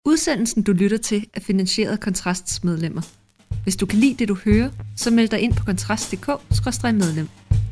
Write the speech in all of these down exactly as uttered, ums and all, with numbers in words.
Udsendelsen, du lytter til, er finansieret af Kontrasts medlemmer. Hvis du kan lide det, du hører, så meld dig ind på kontrast punktum d k skråstreg medlem.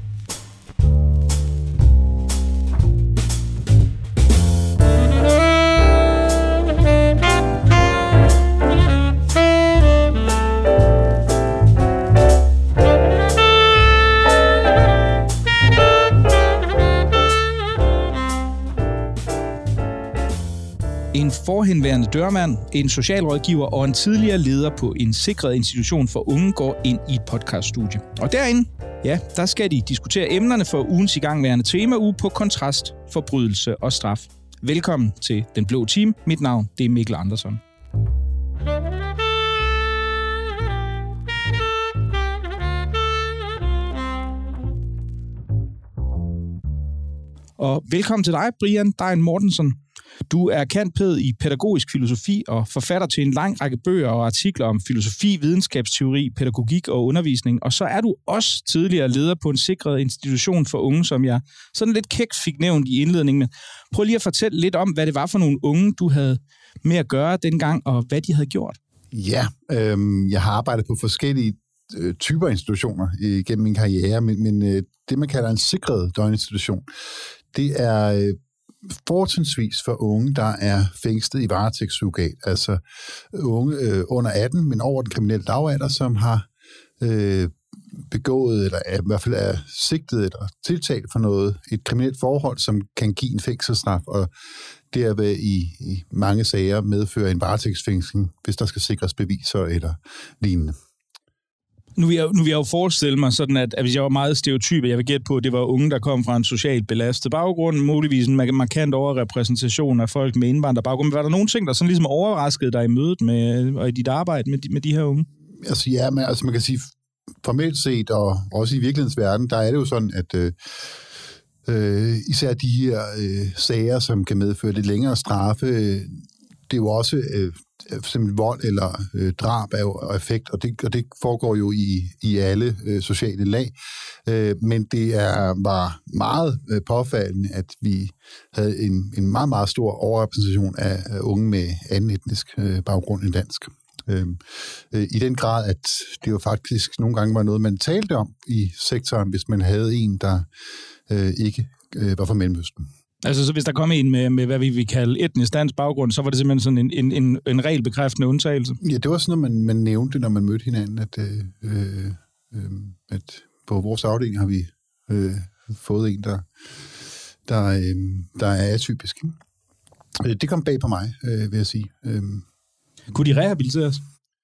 En forhenværende dørmand, en socialrådgiver og en tidligere leder på en sikret institution for unge går ind i et podcaststudie. Og derinde, ja, der skal de diskutere emnerne for ugens igangværende temauge på kontrast, forbrydelse og straf. Velkommen til Den Blå Team. Mit navn, det er Mikkel Andersson. Og velkommen til dig, Brian Dein Mortensen. Du er cand.pæd i pædagogisk filosofi og forfatter til en lang række bøger og artikler om filosofi, videnskabsteori, pædagogik og undervisning. Og så er du også tidligere leder på en sikret institution for unge, som jeg sådan lidt kækt fik nævnt i indledningen. Men prøv lige at fortælle lidt om, hvad det var for nogle unge, du havde med at gøre dengang, og hvad de havde gjort. Ja, øh, jeg har arbejdet på forskellige øh, typer institutioner øh, gennem min karriere, men, men øh, det, man kalder en sikret døgninstitution, det er øh, fortrinsvis for unge, der er fængslet i varetægtssurrogat, altså unge øh, under atten, men over den kriminelle lavalder, som har øh, begået, eller er, i hvert fald er sigtet eller tiltalt for noget, et kriminelt forhold, som kan give en fængselsstraf, og derved i, i mange sager medføre en varetægtsfængsling, hvis der skal sikres beviser eller lignende. Nu vil, jeg, nu vil jeg jo forestille mig sådan, at, at hvis jeg var meget stereotyp, jeg vil gætte på, at det var unge, der kom fra en socialt belastet baggrund, muligvis en markant overrepræsentation af folk med indvandrerbaggrund. Var der nogle ting, der sådan ligesom overraskede dig i mødet med, og i dit arbejde med de, med de her unge? Altså ja, men, altså man kan sige, formelt set, og også i virkelighedens verden, der er det jo sådan, at øh, øh, især de her øh, sager, som kan medføre lidt længere straffe, øh, det er jo også øh, simpelthen vold eller øh, drab af og effekt, og det, og det foregår jo i, i alle øh, sociale lag. Øh, men det er, var meget øh, påfaldende, at vi havde en, en meget, meget stor overrepræsentation af, af unge med anden etnisk øh, baggrund end dansk. Øh, øh, I den grad, at det jo faktisk nogle gange var noget, man talte om i sektoren, hvis man havde en, der øh, ikke øh, var fra Mellemøsten. Altså, så hvis der kom en med, med hvad vi vil kalde etnisk dansk baggrund, så var det simpelthen sådan en, en, en, en regelbekræftende undtagelse? Ja, det var sådan noget, man, man nævnte, når man mødte hinanden, at, øh, øh, at på vores afdeling har vi øh, fået en, der, der, øh, der er atypisk. Det kom bag på mig, øh, vil jeg sige. Øh, Kunne de rehabiliteres?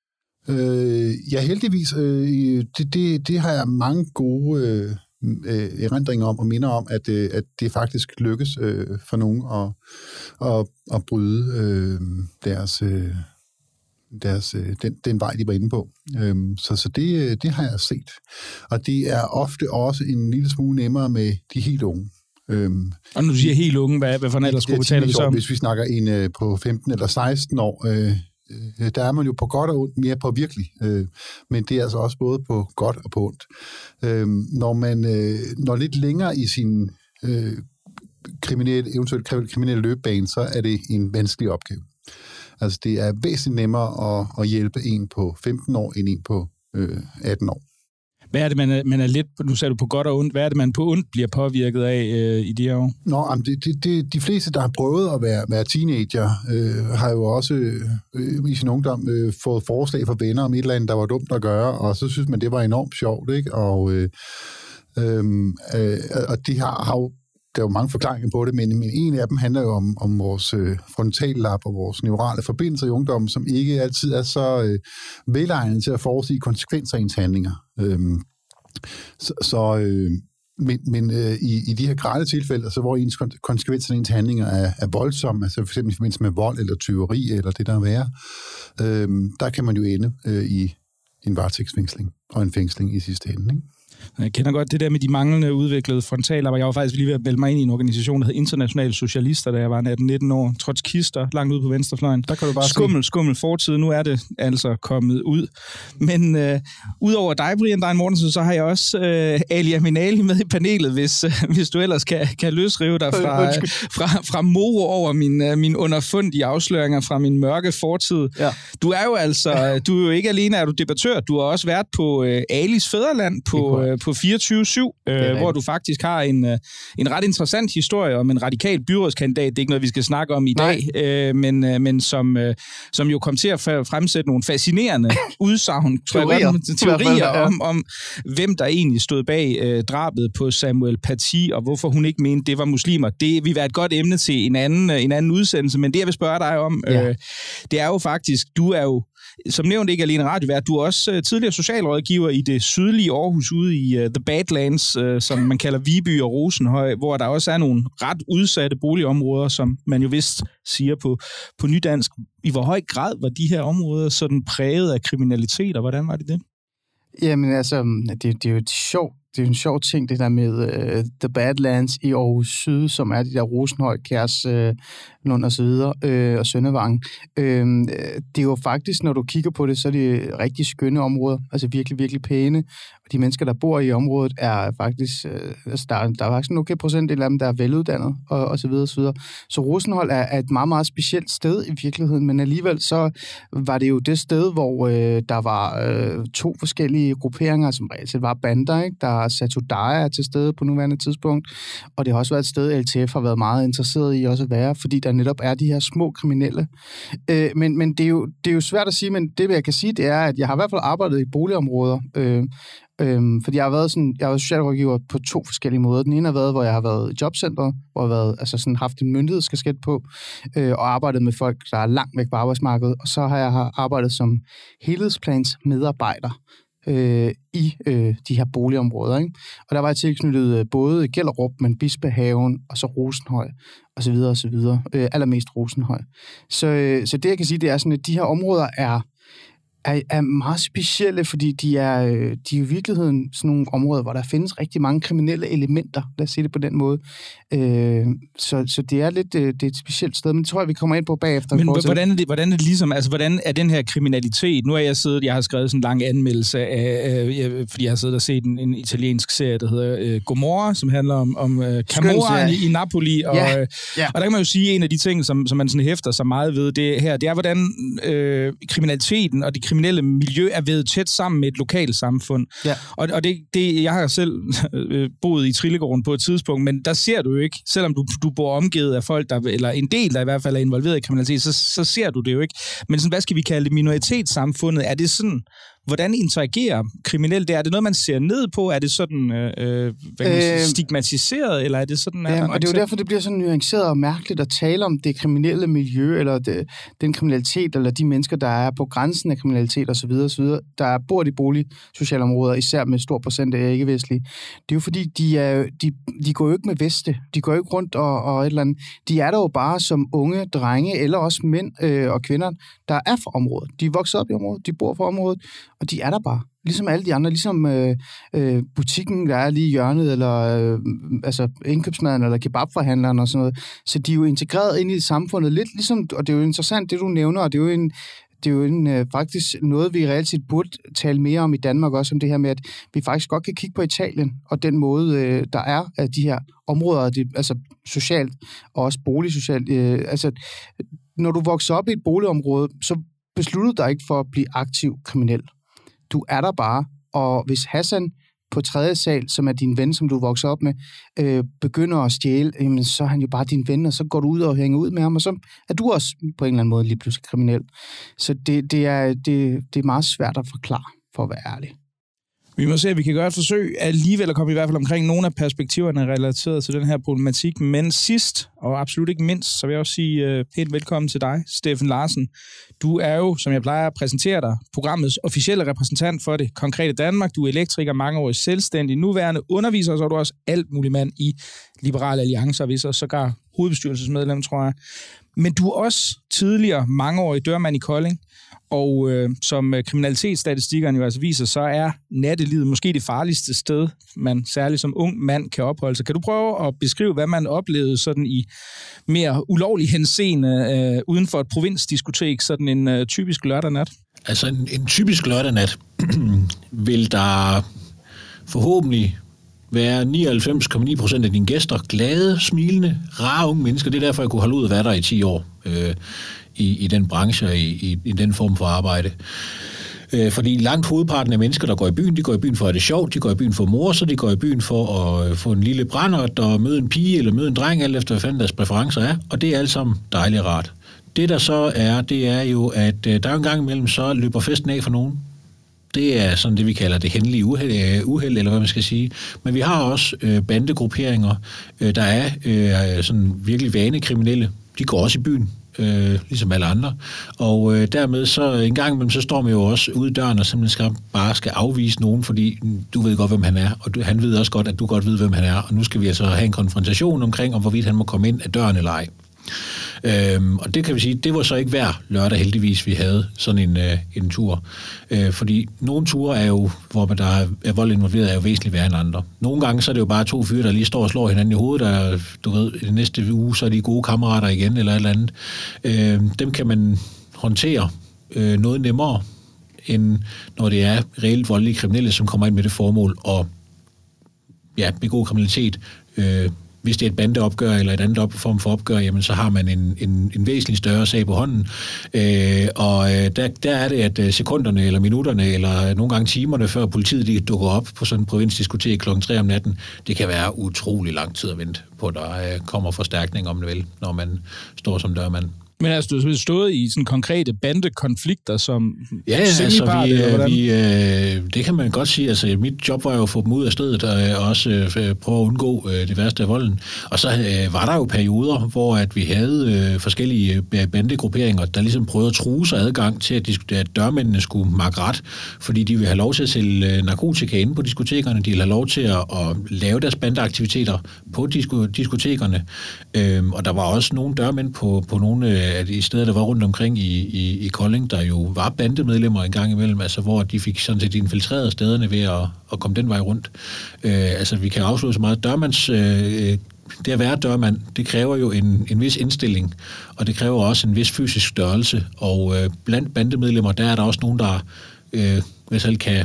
Øh, ja, heldigvis. Øh, det, det, det har jeg mange gode øh, erindringer om og minder om, at, øh, at det faktisk lykkes øh, for nogen at, at, at bryde øh, deres, øh, deres, øh, den, den vej, de var inde på. Øh, så så det, det har jeg set. Og det er ofte også en lille smule nemmere med de helt unge. Øhm, og når du siger helt unge, hvad, hvad for en aldersgruppe taler vi så om? Hvis vi snakker en øh, på femten eller seksten år, øh, øh, der er man jo på godt og ondt mere påvirkelig. Øh, men det er altså også både på godt og på ondt. Øh, når man øh, når lidt længere i sin øh, kriminelle, eventuelt kriminelle løbebane, så er det en vanskelig opgave. Altså det er væsentligt nemmere at, at hjælpe en på femten år, end en på øh, atten år. Hvad er det, man er, man er lidt, nu sagde du på godt og ondt, hvad er det, man på ondt bliver påvirket af øh, i de her år? Nå, det, det, det, de fleste, der har prøvet at være, være teenager, øh, har jo også øh, i sin ungdom øh, fået forslag fra venner om et eller andet, der var dumt at gøre, og så synes man, det var enormt sjovt, ikke? Og, øh, øh, og de har, har jo, der er jo mange forklaringer på det, men, men en af dem handler jo om, om vores øh, frontallap og vores neurale forbindelser i ungdommen, som ikke altid er så øh, velegnet til at forudsige konsekvenser af ens handlinger. Øhm, så, så øh, men, men øh, i, i de her grelle tilfælde, altså, hvor ens konsekvenser af ens handlinger er, er voldsomme, altså for eksempel i forbindelse med vold eller tyveri eller det der er værre, øh, der kan man jo ende øh, i en varetægtsfængsling og en fængsling i sidste ende, ikke? Jeg kender godt det der med de manglende udviklede frontaler. Jeg var faktisk lige ved at melde mig ind i en organisation, der hed Internationale Socialister, da jeg var atten nitten år. Trotskister, langt ude på venstrefløjen. Der kan du bare skummel, skummel fortid. Nu er det altså kommet ud. Men øh, udover dig, Brian Dein Mortensen, så har jeg også øh, Ali Aminali med i panelet, hvis, øh, hvis du ellers kan, kan løsrive dig fra, øh, fra, fra moro over min, øh, min underfundige afsløringer fra min mørke fortid. Ja. Du er jo altså, du er jo ikke alene er du debattør, du har også været på øh, Alis Fædreland på, øh, på fireogtyve syv, øh, hvor du faktisk har en, øh, en ret interessant historie om en radikal byrådskandidat. Det er ikke noget, vi skal snakke om i dag, øh, men, øh, men som, øh, som jo kom til at fremsætte nogle fascinerende udsagn, teorier, teorier om, om, hvem der egentlig stod bag øh, drabet på Samuel Paty, og hvorfor hun ikke mente, det var muslimer. Det vil være et godt emne til en anden, en anden udsendelse, men det, jeg vil spørge dig om, ja. øh, det er jo faktisk, du er jo som nævnt ikke alene radiovært, du er også uh, tidligere socialrådgiver i det sydlige Aarhus ude i uh, The Badlands, uh, som man kalder Viby og Rosenhøj, hvor der også er nogle ret udsatte boligområder, som man jo vist siger på, på nydansk. I hvor høj grad var de her områder sådan præget af kriminalitet, og hvordan var det det? Jamen altså, det, det er jo et sjovt Det er en sjov ting, det der med uh, The Badlands i Aarhus Syd, som er de der Rosenhøj, Kærs, uh, Lund og så videre, uh, og Søndervangen. Uh, det er jo faktisk, når du kigger på det, så er det rigtig skønne områder, altså virkelig, virkelig pæne. Og de mennesker, der bor i området, er faktisk, uh, altså der, der er faktisk en okay procentdel af dem, der er veluddannet, og, og så videre, og så videre. Så Rosenhøj er, er et meget, meget specielt sted i virkeligheden, men alligevel så var det jo det sted, hvor uh, der var uh, to forskellige grupperinger, som reelt var bander, ikke? Der Satudara er til stede på nuværende tidspunkt, og det har også været et sted, L T F har været meget interesseret i også at være, fordi der netop er de her små kriminelle. Øh, men men det, er jo, det er jo svært at sige, men det, jeg kan sige, det er, at jeg har i hvert fald arbejdet i boligområder, øh, øh, fordi jeg har været sådan, jeg har været socialrådgiver på to forskellige måder. Den ene har været, hvor jeg har været i jobcentret, hvor jeg har været, altså sådan, haft en myndighedskasket på, øh, og arbejdet med folk, der er langt væk på arbejdsmarkedet, og så har jeg arbejdet som helhedsplans medarbejder Øh, i øh, de her boligområder, ikke? Og der var jeg tilknyttet øh, både Gellerup, men Bispehaven, og så Rosenhøj, og så videre, og så videre. Øh, allermest Rosenhøj. Så, øh, så det, jeg kan sige, det er sådan, at de her områder er, er, er meget specielle, fordi de er, øh, de er i virkeligheden sådan nogle områder, hvor der findes rigtig mange kriminelle elementer, lad os sige det på den måde. Øh, så, så det er lidt øh, det er et specielt sted, men det tror jeg, vi kommer ind på bagefter. Men hvordan er, det, hvordan er det ligesom, altså hvordan er den her kriminalitet? Nu har jeg siddet, jeg har skrevet sådan en lang anmeldelse af, øh, fordi jeg har siddet og set en, en italiensk serie, der hedder øh, Gomorra, som handler om, om øh, Camorra i, i Napoli, og, ja, ja. og der kan man jo sige, en af de ting, som, som man sådan hæfter sig meget ved det her, det er, hvordan øh, kriminaliteten og de kriminelle miljø er ved tæt sammen med et lokalt samfund. Ja. Og, og det, det, jeg har selv øh, boet i Trillegården på et tidspunkt, men der ser du jo ikke, selvom du, du bor omgivet af folk, der, eller en del, der i hvert fald er involveret i kriminalitet, så, så ser du det jo ikke. Men sådan, hvad skal vi kalde det, minoritetssamfundet? Er det sådan, hvordan interagerer kriminelle der? Er det noget, man ser ned på? Er det sådan øh, hvad kan man sige, stigmatiseret, eller er det sådan... Ja, og det er jo derfor, det bliver sådan nuanceret og mærkeligt at tale om det kriminelle miljø, eller det, den kriminalitet, eller de mennesker, der er på grænsen af kriminalitet osv., osv., der bor i boligsociale områder, især med stor procent af ikke-vestlige. Det er jo fordi, de, er, de, de går jo ikke med veste. De går jo ikke rundt og, og et eller andet. De er der jo bare som unge drenge, eller også mænd øh, og kvinder, der er fra området. De er vokset op i området, de bor fra området, og de er der bare. Ligesom alle de andre, ligesom øh, øh, butikken, der er lige i hjørnet, eller øh, altså indkøbsmaden, eller kebabforhandleren og sådan noget. Så de er jo integreret ind i samfundet lidt, ligesom, og det er jo interessant, det du nævner, og det er jo en, det er jo en, øh, faktisk noget, vi reelt set burde tale mere om i Danmark også, om det her med, at vi faktisk godt kan kigge på Italien, og den måde, øh, der er af de her områder, det, altså socialt, og også boligsocialt. Øh, altså, når du vokser op i et boligområde, så beslutter du dig ikke for at blive aktiv kriminel. Du er der bare, og hvis Hassan på tredje sal, som er din ven, som du vokser op med, øh, begynder at stjæle, jamen, så er han jo bare din ven, og så går du ud og hænger ud med ham, og så er du også på en eller anden måde lige pludselig kriminel. Så det, det, er, det, det er meget svært at forklare, for at være ærlig. Vi må se, at vi kan gøre et forsøg alligevel at komme i hvert fald omkring nogle af perspektiverne relateret til den her problematik. Men sidst, og absolut ikke mindst, så vil jeg også sige uh, pænt velkommen til dig, Steffen Larsen. Du er jo, som jeg plejer at præsentere dig, programmets officielle repræsentant for det konkrete Danmark. Du er elektriker, mangeårig selvstændig, nuværende underviser, og så er du også alt mulig mand i Liberale Alliancer, hvis så sågar hovedbestyrelsesmedlem, tror jeg. Men du er også tidligere mangeårig dørmand i Kolding, og øh, som kriminalitetsstatistikkerne jo altså viser, så er nattelivet måske det farligste sted, man særligt som ung mand kan opholde sig. Kan du prøve at beskrive, hvad man oplevede sådan i mere ulovlig henseende øh, uden for et provinsdiskotek, sådan en øh, typisk lørdag nat? Altså en, en typisk lørdag nat vil der forhåbentlig være nioghalvfems komma ni procent af dine gæster glade, smilende, rare unge mennesker. Det er derfor, jeg kunne holde ud at være der i ti år øh, i, i den branche og i, i, i den form for arbejde. Øh, fordi langt hovedparten af mennesker, der går i byen, de går i byen for at have det sjovt, de går i byen for mor, så de går i byen for at få en lille brændert og møde en pige eller møde en dreng, alt efter hvad fanden deres præferencer er, og det er alt sammen dejligt rart. Det der så er, det er jo, at øh, der er en gang imellem, så løber festen af for nogen. Det er sådan det, vi kalder det hændelige uheld, uheld, eller hvad man skal sige. Men vi har også øh, bandegrupperinger, øh, der er øh, sådan virkelig vanekriminelle. De går også i byen, øh, ligesom alle andre. Og øh, dermed så en gang imellem, så står man jo også ude i døren og simpelthen skal, bare skal afvise nogen, fordi du ved godt, hvem han er, og du, han ved også godt, at du godt ved, hvem han er. Og nu skal vi altså have en konfrontation omkring, om hvorvidt han må komme ind af døren eller ej. Øhm, og det kan vi sige, det var så ikke hver lørdag heldigvis, vi havde sådan en, øh, en tur. Øh, fordi nogle ture er jo, hvor man der er vold involveret, er jo væsentligt værre end andre. Nogle gange så er det jo bare to fyre, der lige står og slår hinanden i hovedet, og du ved, i næste uge, så er de gode kammerater igen, eller et eller andet. Øh, dem kan man håndtere øh, noget nemmere, end når det er reelt voldelige kriminelle, som kommer ind med det formål og ja, begå kriminalitet. Øh, Hvis det er et bandeopgør eller et andet op, form for opgør, jamen så har man en, en, en væsentlig større sag på hånden. Øh, og øh, der, der er det, at sekunderne eller minutterne eller nogle gange timerne før politiet de dukker op på sådan en provinsdiskotek klokken tre om natten, det kan være utrolig lang tid at vente på, at der øh, kommer forstærkning om det vel, når man står som dørmand. Men altså, du har stået i sådan konkrete bandekonflikter som ja, altså, vi, øh, vi, øh, det kan man godt sige. Altså, mit job var jo at få dem ud af stedet og øh, også øh, prøve at undgå øh, det værste af volden. Og så øh, var der jo perioder, hvor at vi havde øh, forskellige bandegrupperinger, der ligesom prøvede at true sig adgang til, at, de, at dørmændene skulle makke ret, fordi de ville have lov til at sælge øh, narkotika inde på diskotekerne, de ville have lov til at, at lave deres bandeaktiviteter på disko, diskotekerne. Øh, og der var også nogle dørmænd på, på nogle øh, at i steder, der var rundt omkring i, i, i Kolding, der jo var bandemedlemmer en gang imellem, altså hvor de fik sådan set infiltreret stederne ved at, at komme den vej rundt. Øh, altså vi kan afsløre så meget. Dørmands, øh, det at være dørmand, det kræver jo en, en vis indstilling, og det kræver også en vis fysisk størrelse, og øh, blandt bandemedlemmer, der er der også nogen, der øh, hvis selv kan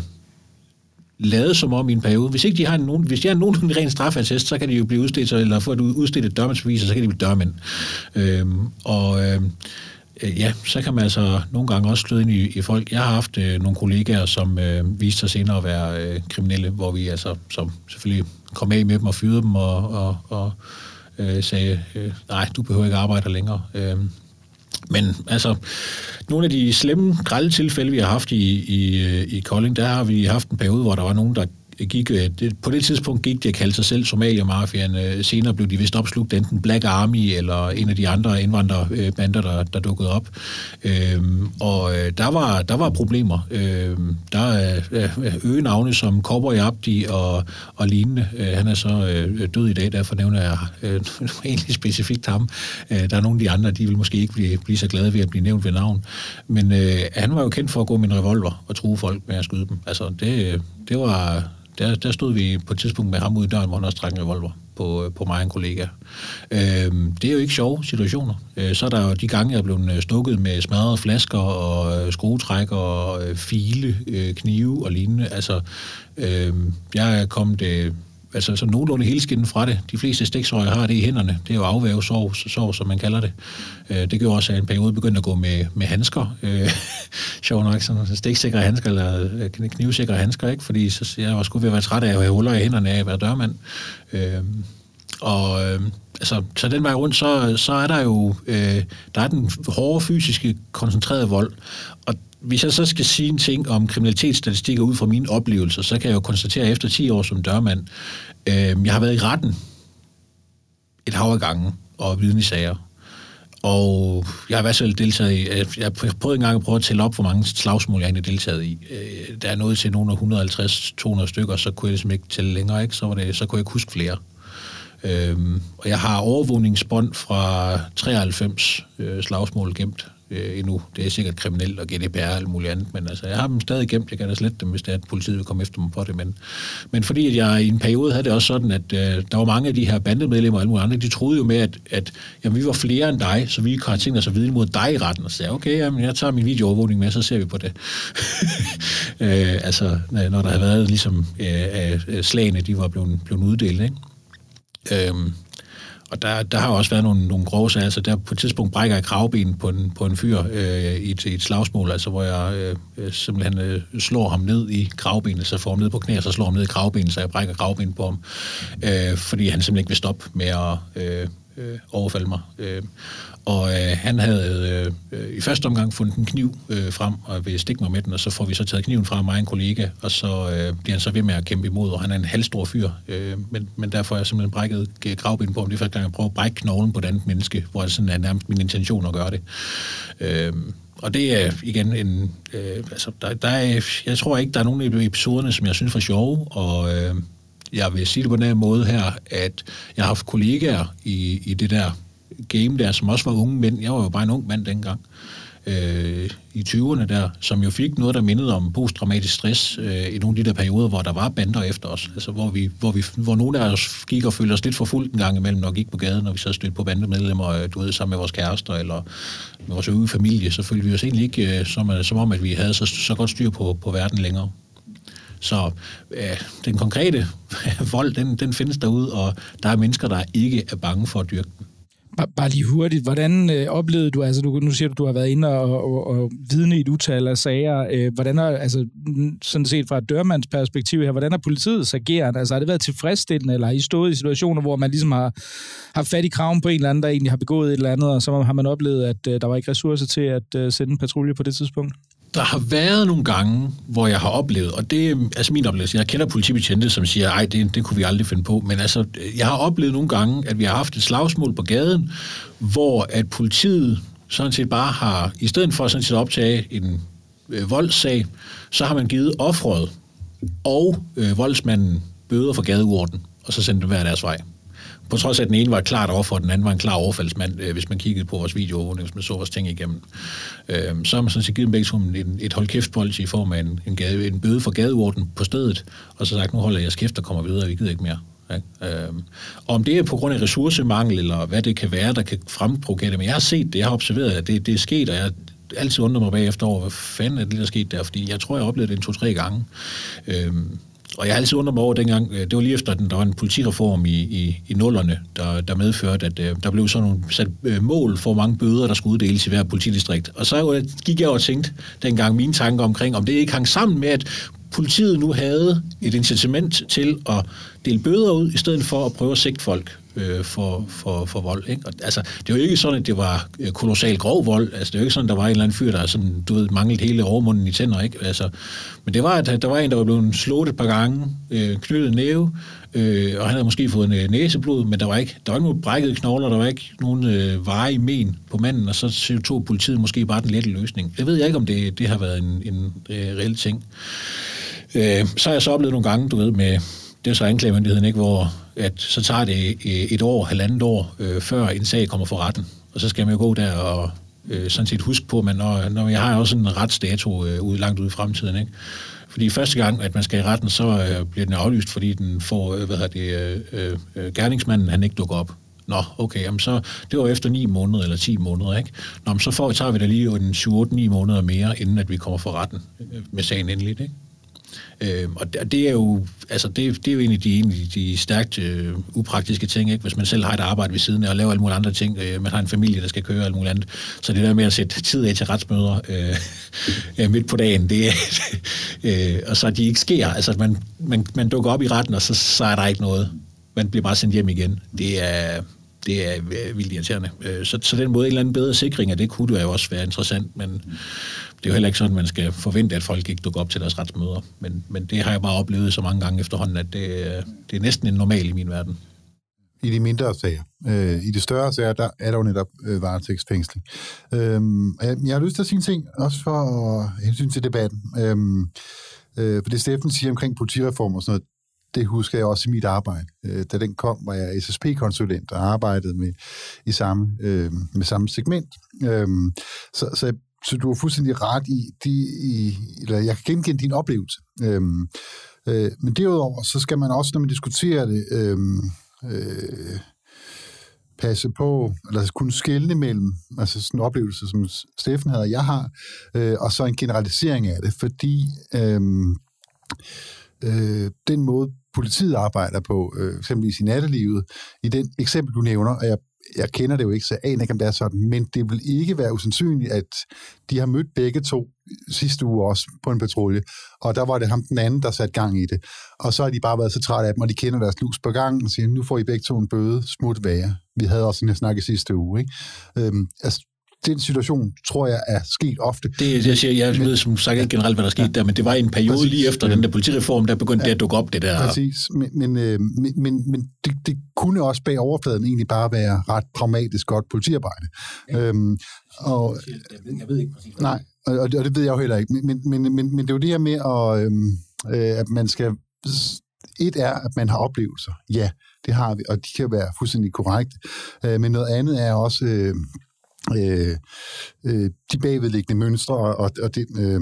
lade som om i en periode. Hvis ikke de har nogen, hvis de har nogen ren straffeattest, så kan de jo blive udstedt, eller få et udstedt et dørmandsbevis, og så kan de blive dørmænd. Øhm, og øhm, ja, så kan man altså nogle gange også slå ind i, i folk. Jeg har haft øh, nogle kollegaer, som øh, viste sig senere at være øh, kriminelle, hvor vi altså som selvfølgelig kom af med dem og fyrede dem og, og, og øh, sagde, øh, nej, du behøver ikke arbejde længere. Øhm, Men altså, nogle af de slemme, grælde tilfælde, vi har haft i, i, i Kolding, der har vi haft en periode, hvor der var nogen, der gik... På det tidspunkt gik de at kalde sig selv Somalia-mafiaen. Senere blev de vist opslugt enten Black Army eller en af de andre indvandrerbander, der, der dukkede op. Øhm, og der var, der var problemer. Øhm, der er øgenavne som Cowboy Abdi og, og lignende. Han er så død i dag, derfor nævner jeg øh, egentlig specifikt ham. Der er nogle af de andre, de vil måske ikke blive, blive så glade ved at blive nævnt ved navn. Men øh, han var jo kendt for at gå med en revolver og true folk med at skyde dem. Altså, det, det var... Der, der stod vi på et tidspunkt med ham ude i døren, hvor han også trak en revolver på, på mig og en kollega. Øhm, det er jo ikke sjove situationer. Øh, så er der jo de gange, jeg er blevet stukket med smadrede flasker og skruetrækker og file, øh, knive og lignende. Altså, øh, jeg er kommet... Øh, altså så nogenlunde helskindet fra det. De fleste stiksår, jeg har det i hænderne, det er jo afværgesår, sår, som man kalder det. Det gjorde også, at en periode begyndte at gå med, med handsker. Sjov nok, sådan stiksikre handsker, eller knivsikre handsker, ikke? Fordi så, jeg var sgu ved at være træt af at have huller i hænderne af at være dørmand. Og altså, så den vej rundt, så, så er der jo, øh, der er den hårde, fysiske, koncentrerede vold. Og hvis jeg så skal sige en ting om kriminalitetsstatistikker ud fra mine oplevelser, så kan jeg jo konstatere, at efter ti år som dørmand, øh, jeg har været i retten et hav af gange og vidne i sager. Og jeg har i hvert fald deltaget i, jeg har prøvet en gang at prøve at tælle op, hvor mange slagsmål jeg egentlig har deltaget i. Der er noget til nogle af et hundrede og halvtreds til to hundrede stykker, så kunne jeg ligesom ikke tælle længere, ikke? Så, var det, så kunne jeg ikke huske flere. Øhm, og jeg har overvågningsbånd fra treoghalvfems øh, slagsmål gemt øh, endnu. Det er sikkert kriminelt og G D P R og alt muligt andet, men altså, jeg har dem stadig gemt. Jeg kan da slette dem, hvis det er, at politiet vil komme efter mig på det. Men, men fordi at jeg i en periode havde det også sådan, at øh, der var mange af de her bandemedlemmer og alle mulige andre, de troede jo med, at, at jamen, vi var flere end dig, så vi har tænkt os at vide mod dig i retten. Og så sagde okay, jamen, jeg tager min videoovervågning med, så ser vi på det. øh, altså, når der havde været ligesom øh, slagene, de var blevet, blevet uddelt, ikke? Øhm, og der, der har også været nogle, nogle grove sager, altså der på et tidspunkt brækker jeg kravben på en, på en fyr øh, i, et, i et slagsmål, altså hvor jeg øh, simpelthen øh, slår ham ned i kravbenet, så får ham ned på knæ, og så slår ham ned i kravbenet, så jeg brækker kravbenet på ham, øh, fordi han simpelthen ikke vil stoppe med at øh, øh, overfalde mig. Øh, og øh, han havde øh, i første omgang fundet en kniv øh, frem og vil stikke mig med den, og så får vi så taget kniven fra mig og en kollega, og så øh, bliver han så ved med at kæmpe imod, og han er en halvstor fyr, øh, men, men derfor er jeg simpelthen brækket gravben på ham. Det er første gang, jeg prøver at brække knoglen på et andet menneske, hvor det sådan er nærmest min intention at gøre det. Øh, og det er igen en... Øh, altså, der, der er, jeg tror ikke, der er nogen af episoderne, som jeg synes var sjove, og øh, jeg vil sige det på den her måde her, at jeg har haft kollegaer i, i det der game der, som også var unge mænd. Jeg var jo bare en ung mand dengang, øh, i tyverne der, som jo fik noget, der mindede om posttraumatisk stress øh, i nogle af de der perioder, hvor der var bander efter os. Altså, hvor, vi, hvor, vi, hvor nogle af os gik og følte os lidt forfulgt en gang imellem, når vi gik på gaden, når vi så stødte på bandemedlemmer, du ved, sammen med vores kærester, eller med vores øvrige familie, så følte vi os egentlig ikke øh, som, som om, at vi havde så, så godt styr på, på verden længere. Så øh, den konkrete vold, den, den findes derude, og der er mennesker, der ikke er bange for at dyrke den. Bare lige hurtigt, hvordan øh, oplevede du, altså du, nu siger du, du har været inde og, og, og vidne i et utal af sager, øh, hvordan er, altså sådan set fra et dørmandsperspektiv her, hvordan er politiets ageren? Altså har det været tilfredsstillende, eller har I stået i situationer, hvor man ligesom har haft fat i kraven på en eller anden, der egentlig har begået et eller andet, og så har man oplevet, at øh, der var ikke ressourcer til at øh, sende en patrulje på det tidspunkt? Der har været nogle gange, hvor jeg har oplevet, og det er altså min oplevelse, jeg kender politibetjente, som siger, ej, det, det kunne vi aldrig finde på, men altså, jeg har oplevet nogle gange, at vi har haft et slagsmål på gaden, hvor at politiet sådan set bare har, i stedet for sådan set at optage en øh, voldssag, så har man givet offeret og øh, voldsmanden bøder for gadeorden, og så sendt dem hver deres vej. På trods af, at den ene var et klart offer, og den anden var en klar overfaldsmand, øh, hvis man kiggede på vores videoovervågning, hvis man så vores ting igennem. Øh, så har man sådan set givet dem begge to en, et hold-kæft-policy i form af en, en, gade, en bøde for gadeorden på stedet, og så sagt, nu holder jeg kæft og kommer videre, vi gider ikke mere. Ja? Øh, og om det er på grund af ressourcemangel, eller hvad det kan være, der kan fremprovokere det, men jeg har set det, jeg har observeret, at det, det er sket, og jeg altid undrer mig bagefter over, hvad fanden er det, der er sket der, fordi jeg tror, jeg har oplevet det en to-tre gange. Øh, Og jeg har altid undret mig over dengang, det var lige efter, at der var en politireform i, i, i nullerne, der, der medførte, at der blev sådan nogle sat mål for, hvor mange bøder, der skulle uddeles i hver politidistrikt. Og så gik jeg og tænkte dengang mine tanker omkring, om det ikke hang sammen med, at politiet nu havde et incitament til at dele bøder ud, i stedet for at prøve at sigte folk øh, for, for, for vold. Ikke? Og, altså, det var jo ikke sådan, at det var kolossalt grov vold. Altså, det var jo ikke sådan, at der var en eller anden fyr, der sådan, du ved, manglede hele overmunden i tænder. Ikke? Altså, men det var, at der var en, der var blevet slået et par gange, øh, knyttet næve, øh, og han havde måske fået en næseblod, men der var ikke, der var ikke nogen brækkede knogler, der var ikke nogen øh, varige men på manden, og så tog politiet måske bare den lette løsning. Jeg ved ikke, om det, det har været en, en øh, reel ting. Øh, så har jeg så oplevet nogle gange, du ved, med det er så anklagemyndigheden, ikke, hvor at så tager det et år, halvandet år, øh, før en sag kommer for retten. Og så skal man jo gå der og øh, sådan set huske på, men når, når jeg har også en retsdato øh, ude, langt ude i fremtiden, ikke? Fordi første gang, at man skal i retten, så øh, bliver den aflyst, fordi den får, øh, hvad hedder det, øh, øh, gerningsmanden, han ikke dukker op. Nå, okay, jamen så, det var efter ni måneder eller ti måneder, ikke? Nå, men så får, tager vi da lige en syv otte ni måneder mere, inden at vi kommer for retten øh, med sagen endeligt, ikke? Øh, og det er jo, altså det, det er jo egentlig de, egentlig de stærkt øh, upraktiske ting, ikke? Hvis man selv har et arbejde ved siden af og laver alle mulige andre ting, øh, man har en familie, der skal køre alt muligt andet, så det der med at sætte tid af til retsmøder øh, midt på dagen, det er, øh, og så de ikke sker, altså man, man, man dukker op i retten, og så, så er der ikke noget, man bliver bare sendt hjem igen, det er, det er vildt irriterende. Så, så den måde, en eller anden bedre sikring af det, kunne jo også være interessant, men det er jo heller ikke sådan, at man skal forvente, at folk ikke dukker op til deres retsmøder. Men, men det har jeg bare oplevet så mange gange efterhånden, at det, det er næsten en normal i min verden. I de mindre sager. Øh, I de større sager, der er der jo netop øh, varetægtsfængsling. Øhm, jeg, jeg har lyst til at sige en ting, også for hensyn til debatten. Øhm, øh, for det Steffen siger omkring politireform og sådan noget, det husker jeg også i mit arbejde. Øh, da den kom, var jeg S S P-konsulent og arbejdede med, i samme, øh, med samme segment. Øh, så, så, så du har fuldstændig ret i, de, i eller jeg kan genkende din oplevelse. Øh, øh, men derudover, så skal man også, når man diskuterer det, øh, øh, passe på, eller kunne skelne mellem altså sådan en oplevelse, som Steffen havde, og jeg har, øh, og så en generalisering af det, fordi øh, øh, den måde, politiet arbejder på, øh, eksempelvis i nattelivet, i den eksempel, du nævner, og jeg, jeg kender det jo ikke, så jeg aner ikke, om det er sådan, men det vil ikke være usandsynligt, at de har mødt begge to sidste uge også på en patrulje, og der var det ham den anden, der satte gang i det. Og så har de bare været så trætte af dem, og de kender deres lus på gangen, og siger, nu får I begge to en bøde, smut være. Vi havde også en snak i sidste uge, ikke? Øhm, altså, den situation, tror jeg, er sket ofte. Det, jeg siger, jeg ved som sagt ikke generelt, hvad der skete ja, der, men det var en periode præcis, lige efter den der politireform, der begyndte ja, det at dukke op, det der. Præcis, men, men, øh, men, men, men det, det kunne også bag overfladen egentlig bare være ret pragmatisk godt politiarbejde. Ja. Øhm, og, jeg ved ikke præcis. Nej, og, og det ved jeg jo heller ikke, men, men, men, men, men det er jo det her med, at, øh, at man skal... Et er, at man har oplevelser. Ja, det har vi, og de kan være fuldstændig korrekte. Øh, men noget andet er også... Øh, Øh, øh, de bagvedliggende mønstre og, og det, øh,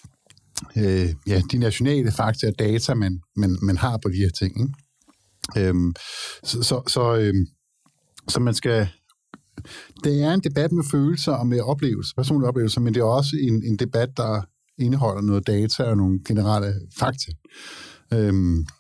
øh, ja, de nationale fakta og data, man, man, man har på de her ting. Ikke? Øh, så, så, så, øh, så man skal... Det er en debat med følelser og med oplevelser, personlige oplevelser, men det er også en, en debat, der indeholder noget data og nogle generelle fakta. Øh,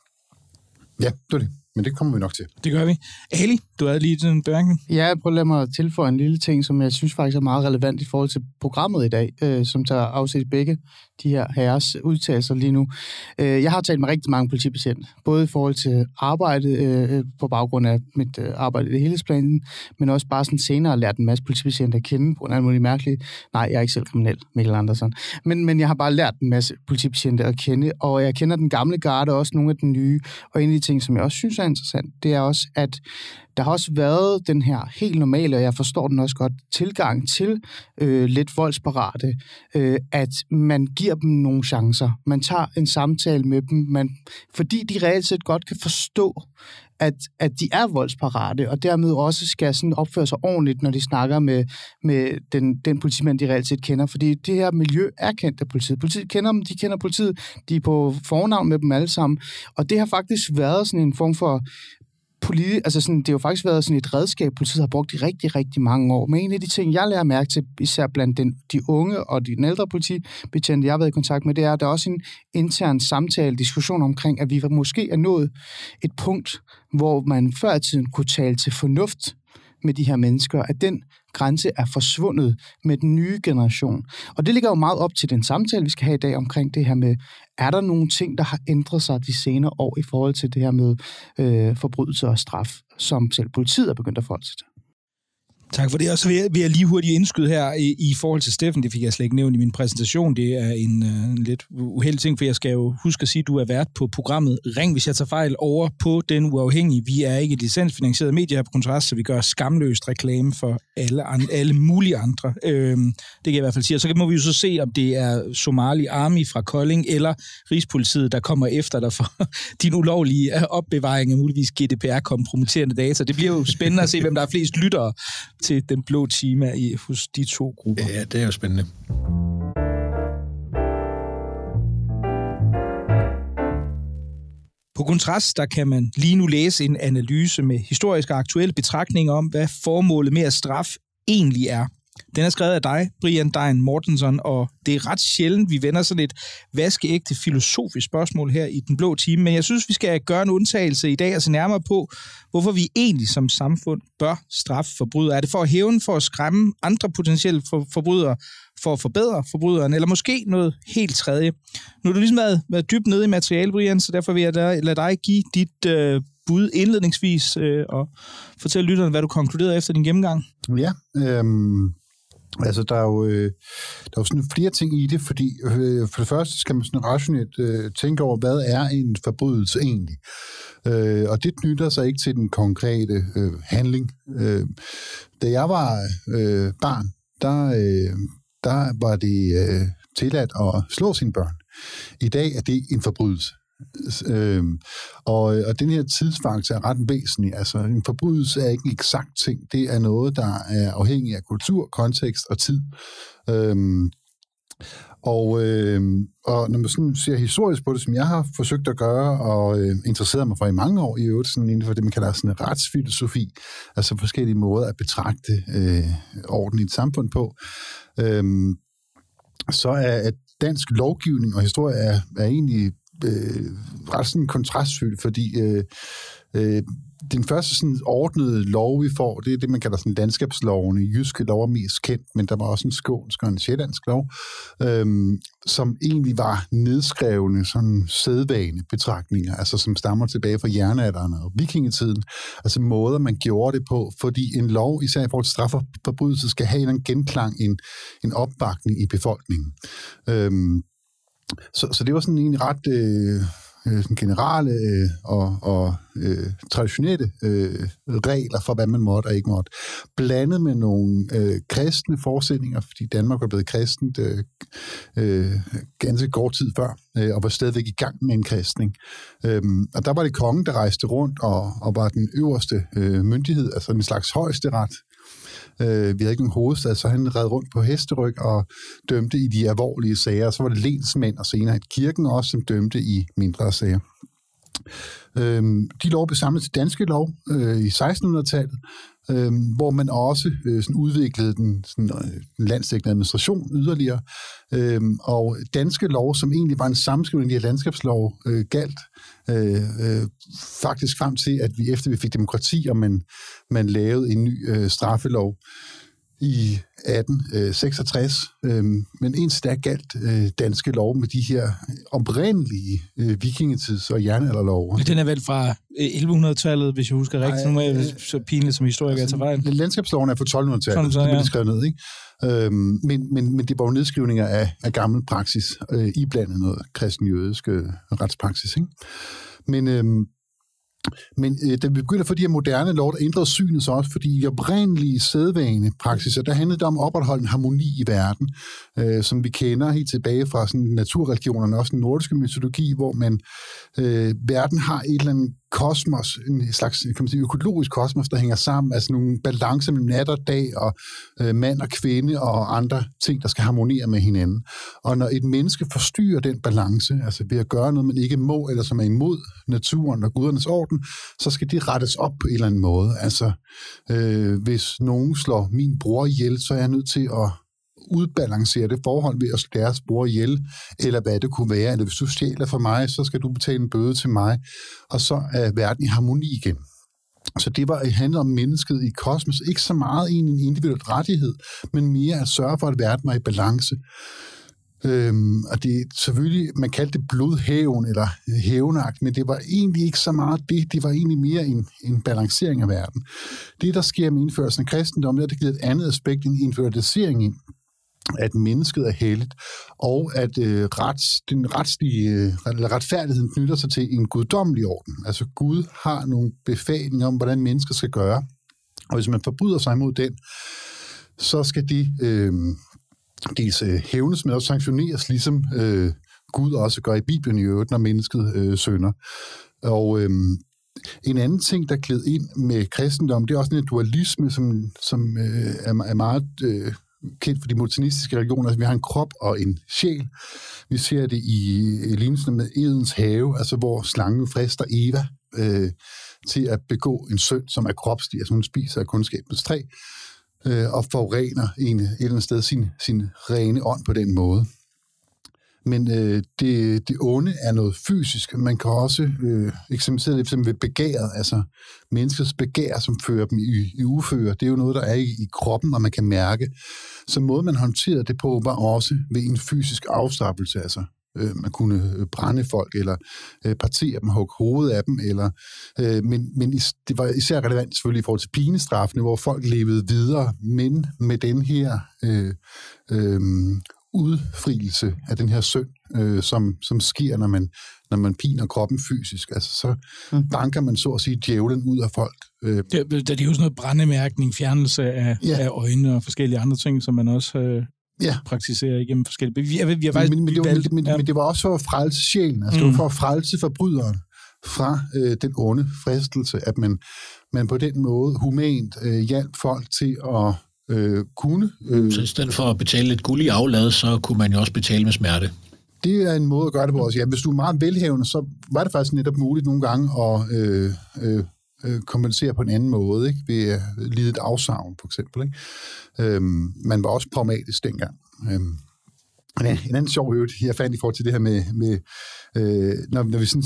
ja, det er det. Men det kommer vi nok til. Det gør vi. Ali, du havde lige sådan en bemærkning. Ja, prøv at lade mig tilføje en lille ting, som jeg synes faktisk er meget relevant i forhold til programmet i dag, øh, som tager afsæt i begge de her herres udtalelser lige nu. Øh, jeg har talt med rigtig mange politibetjente, både i forhold til arbejde øh, på baggrund af mit øh, arbejde i det helhedsplanen, men også bare sådan senere lært en masse politibetjente at kende på en alt muligt mærkeligt. Nej, jeg er ikke selv kriminel, Mikkel Andersen. Men, men jeg har bare lært en masse politibetjente at kende, og jeg kender den gamle garde og også nogle af den nye. Og en af de ting, som jeg også synes er interessant, det er også, at der har også været den her helt normale, og jeg forstår den også godt, tilgang til øh, lidt voldsparate, øh, at man giver dem nogle chancer. Man tager en samtale med dem, man, fordi de reelt set godt kan forstå, at, at de er voldsparate, og dermed også skal sådan opføre sig ordentligt, når de snakker med, med den, den politimand, de reelt set kender. Fordi det her miljø er kendt af politiet. Politiet kender dem, de kender politiet, de er på fornavn med dem alle sammen. Og det har faktisk været sådan en form for politi- altså sådan, det har jo faktisk været sådan et redskab, politiet har brugt i rigtig, rigtig mange år. Men en af de ting, jeg lærer mærke til, især blandt den, de unge og de ældre politibetjente, jeg har været i kontakt med, det er, at der er også en intern samtale, diskussion omkring, at vi måske er nået et punkt, hvor man før i tiden kunne tale til fornuft med de her mennesker, at den grænse er forsvundet med den nye generation. Og det ligger jo meget op til den samtale, vi skal have i dag omkring det her med, er der nogle ting, der har ændret sig de senere år i forhold til det her med øh, forbrydelse og straf, som selv politiet er begyndt at forholde sig til? Tak for det. Og så vil jeg, vil jeg lige hurtigt indskyde her i, i forhold til Steffen. Det fik jeg slet ikke nævnt i min præsentation. Det er en, uh, en lidt uheldig ting, for jeg skal jo huske at sige, at du er vært på programmet Ring, hvis jeg tager fejl, over på Den Uafhængige. Vi er ikke et licensfinansieret medie her på Kontrast, så vi gør skamløst reklame for alle, andre, alle mulige andre. Øhm, det kan jeg i hvert fald sige. Og så må vi jo så se, om det er Somali Army fra Kolding eller Rigspolitiet, der kommer efter dig for din ulovlige opbevaring af muligvis G D P R-kompromitterende data. Det bliver jo spændende at se, hvem der er flest lyttere til Den Blå Time i, hos de to grupper. Ja, det er jo spændende. På Kontrast, der kan man lige nu læse en analyse med historiske og aktuelle betragtninger om, hvad formålet med at straf egentlig er. Den er skrevet af dig, Brian Dein Mortensen, og det er ret sjældent, vi vender sådan et vaskeægte filosofisk spørgsmål her i Den Blå Time, men jeg synes, vi skal gøre en undtagelse i dag og se nærmere på, hvorfor vi egentlig som samfund bør straffe forbrydere. Er det for at hævne, for at skræmme andre potentielle for- forbrydere, for at forbedre forbryderen, eller måske noget helt tredje? Nu har du ligesom været, været dybt nede i materiale, Brian, så derfor vil jeg lade dig give dit øh, bud indledningsvis øh, og fortælle lytterne, hvad du konkluderede efter din gennemgang. Ja, øhm, altså der er jo, øh, der er jo sådan flere ting i det, fordi øh, for det første skal man sådan rationelt øh, tænke over, hvad er en forbrydelse egentlig? Øh, og det knytter sig ikke til den konkrete øh, handling. Øh, da jeg var øh, barn, der, øh, der var det øh, tilladt at slå sine børn. I dag er det en forbrydelse. Øh, og, og den her tidsfaktor er ret væsentlig. Altså, en forbrydelse er ikke en eksakt ting. Det er noget, der er afhængig af kultur, kontekst og tid. Øh, Og, øh, og når man sådan ser historisk på det, som jeg har forsøgt at gøre, og øh, interesseret mig for i mange år i øvrigt, sådan inden for det, man kalder sådan retsfilosofi, altså forskellige måder at betragte øh, orden i et samfund på, øh, så er at dansk lovgivning og historie er, er egentlig øh, ret sådan kontrastfyldt, fordi øh, øh, den første sådan ordnede lov, vi får, det er det, man kalder sådan landskabslovene. Jyske lov er mest kendt, men der var også en skånsk og en sjællandsk lov, øhm, som egentlig var nedskrevne sådan sædvane betragtninger, altså som stammer tilbage fra jernalderen og vikingetiden. Altså måder, man gjorde det på, fordi en lov, især i forhold til strafforbrydelse, skal have en genklang, en, en opbakning i befolkningen. Øhm, så, så det var sådan en ret... Øh, generelle øh, og, og øh, traditionelle øh, regler for, hvad man måtte og ikke måtte, blandet med nogle øh, kristne forudsætninger, fordi Danmark var blevet kristent øh, øh, ganske kort tid før, øh, og var stadigvæk i gang med en kristning. Øhm, og der var det kongen, der rejste rundt og, og var den øverste øh, myndighed, altså en slags højesteret. Øh, vi havde ikke nogen hovedstad, så han red rundt på hesteryg og dømte i de alvorlige sager. Så var det lensmænd og senere kirken også, som dømte i mindre sager. Øh, de lov blev samlet til danske lov øh, i sekstenhundredetallet, øh, hvor man også øh, sådan udviklede den, sådan, øh, den landsdækkende administration yderligere. Øh, og danske lov, som egentlig var en sammenskrivning af landskabslov, øh, galt øh, øh, faktisk frem til, at vi efter vi fik demokrati, og man, man lavede en ny øh, straffelov i atten seksogtres, øh, men indtil da galt øh, danske lov med de her oprindelige øh, vikingetids- og jernalderlove. Den er vel fra ellevehundredetallet, hvis jeg husker rigtigt. Nu er jeg så pinligt som historiker altså, at tage vejen. Landskabsloven er fra tolvhundredetallet, så, ja. Det blev skrevet ned, ikke? Øhm, men, men, men det var jo nedskrivninger af, af gammel praksis, øh, iblandet noget kristen-jødisk øh, retspraksis, ikke? Men... Øh, Men øh, da vi begyndte at få de her moderne lov, der ændrede synet så også, fordi de oprindelige sædvane praksiser, der handlede det om at opretholde en harmoni i verden, øh, som vi kender helt tilbage fra sådan naturreligionerne, også den nordiske mytologi, hvor man øh, verden har et eller andet kosmos, en slags kan man sige, økologisk kosmos, der hænger sammen, altså nogle balancer mellem nat og dag, og øh, mand og kvinde, og andre ting, der skal harmonere med hinanden. Og når et menneske forstyrrer den balance, altså ved at gøre noget, man ikke må, eller som er imod naturen og gudernes orden, så skal det rettes op på en eller anden måde. Altså, øh, hvis nogen slår min bror ihjel, så er jeg nødt til at udbalancere det forhold ved at slå deres bror ihjel, eller hvad det kunne være. Eller hvis du stjæler for mig, så skal du betale en bøde til mig, og så er verden i harmoni igen. Så det var, det handlede om mennesket i kosmos. Ikke så meget en individuel rettighed, men mere at sørge for, at verden var i balance. Øhm, og det selvfølgelig, man kaldte det blodhævn eller hævnagt, men det var egentlig ikke så meget det, det var egentlig mere en, en balancering af verden. Det, der sker med indførelsen af kristendom, det er, det giver et andet aspekt end indførelsesering ind, at mennesket er helligt, og at øh, rets, den retslige, øh, retfærdigheden knytter sig til en guddommelig orden. Altså Gud har nogle befalinger om, hvordan mennesker skal gøre, og hvis man forbryder sig imod den, så skal de øh, dels øh, hævnes, men også sanktioneres, ligesom øh, Gud også gør i Bibelen i øvrigt, når mennesket øh, synder. Og øh, en anden ting, der gled ind med kristendom, det er også en dualisme, som, som øh, er, er meget... Øh, kendt for de monoteistiske religioner. Altså, vi har en krop og en sjæl. Vi ser det i lignelsen med Edens have, altså hvor slangen frister Eva øh, til at begå en synd, som er kropslig, altså hun spiser af kundskabens træ, øh, og forurener en, et eller andet sted sin, sin rene ånd på den måde. Men øh, det, det onde er noget fysisk. Man kan også øh, eksemplificere det ved begæret, altså menneskets begær, som fører dem i, i uføre. Det er jo noget, der er i, i kroppen, og man kan mærke. Så måden, man håndterede det på, var også ved en fysisk afstraffelse. Altså, øh, man kunne brænde folk, eller øh, partere dem, hugge hovedet af dem. Eller, øh, men, men det var især relevant selvfølgelig i forhold til pinestraffene, hvor folk levede videre, men med den her... Øh, øh, udfrielse af den her synd, øh, som, som sker, når man, når man piner kroppen fysisk. Altså, så banker man så at sige djævlen ud af folk. Øh. Det, det er jo sådan noget brændemærkning, fjernelse af, ja. af øjne og forskellige andre ting, som man også øh, ja. praktiserer igennem forskellige... Vi, vi, vi har faktisk, men, men, det var, valgt, men, ja. men det var også for at frelse sjælen, altså mm. det var for at frelse forbryderen fra øh, den onde fristelse, at man, man på den måde humant øh, hjalp folk til at øh, kunne... Øh, så i stedet for at betale lidt guld i aflad, så kunne man jo også betale med smerte. Det er en måde at gøre det på også. Ja, hvis du er meget velhavende, så var det faktisk netop muligt nogle gange at øh, øh, kompensere på en anden måde, ikke? Ved at lide et afsavn, for eksempel. Ikke? Øhm, man var også pragmatisk dengang. Øhm, en anden sjov øvrigt, jeg fandt i forhold til det her med, med øh, når, når vi sådan,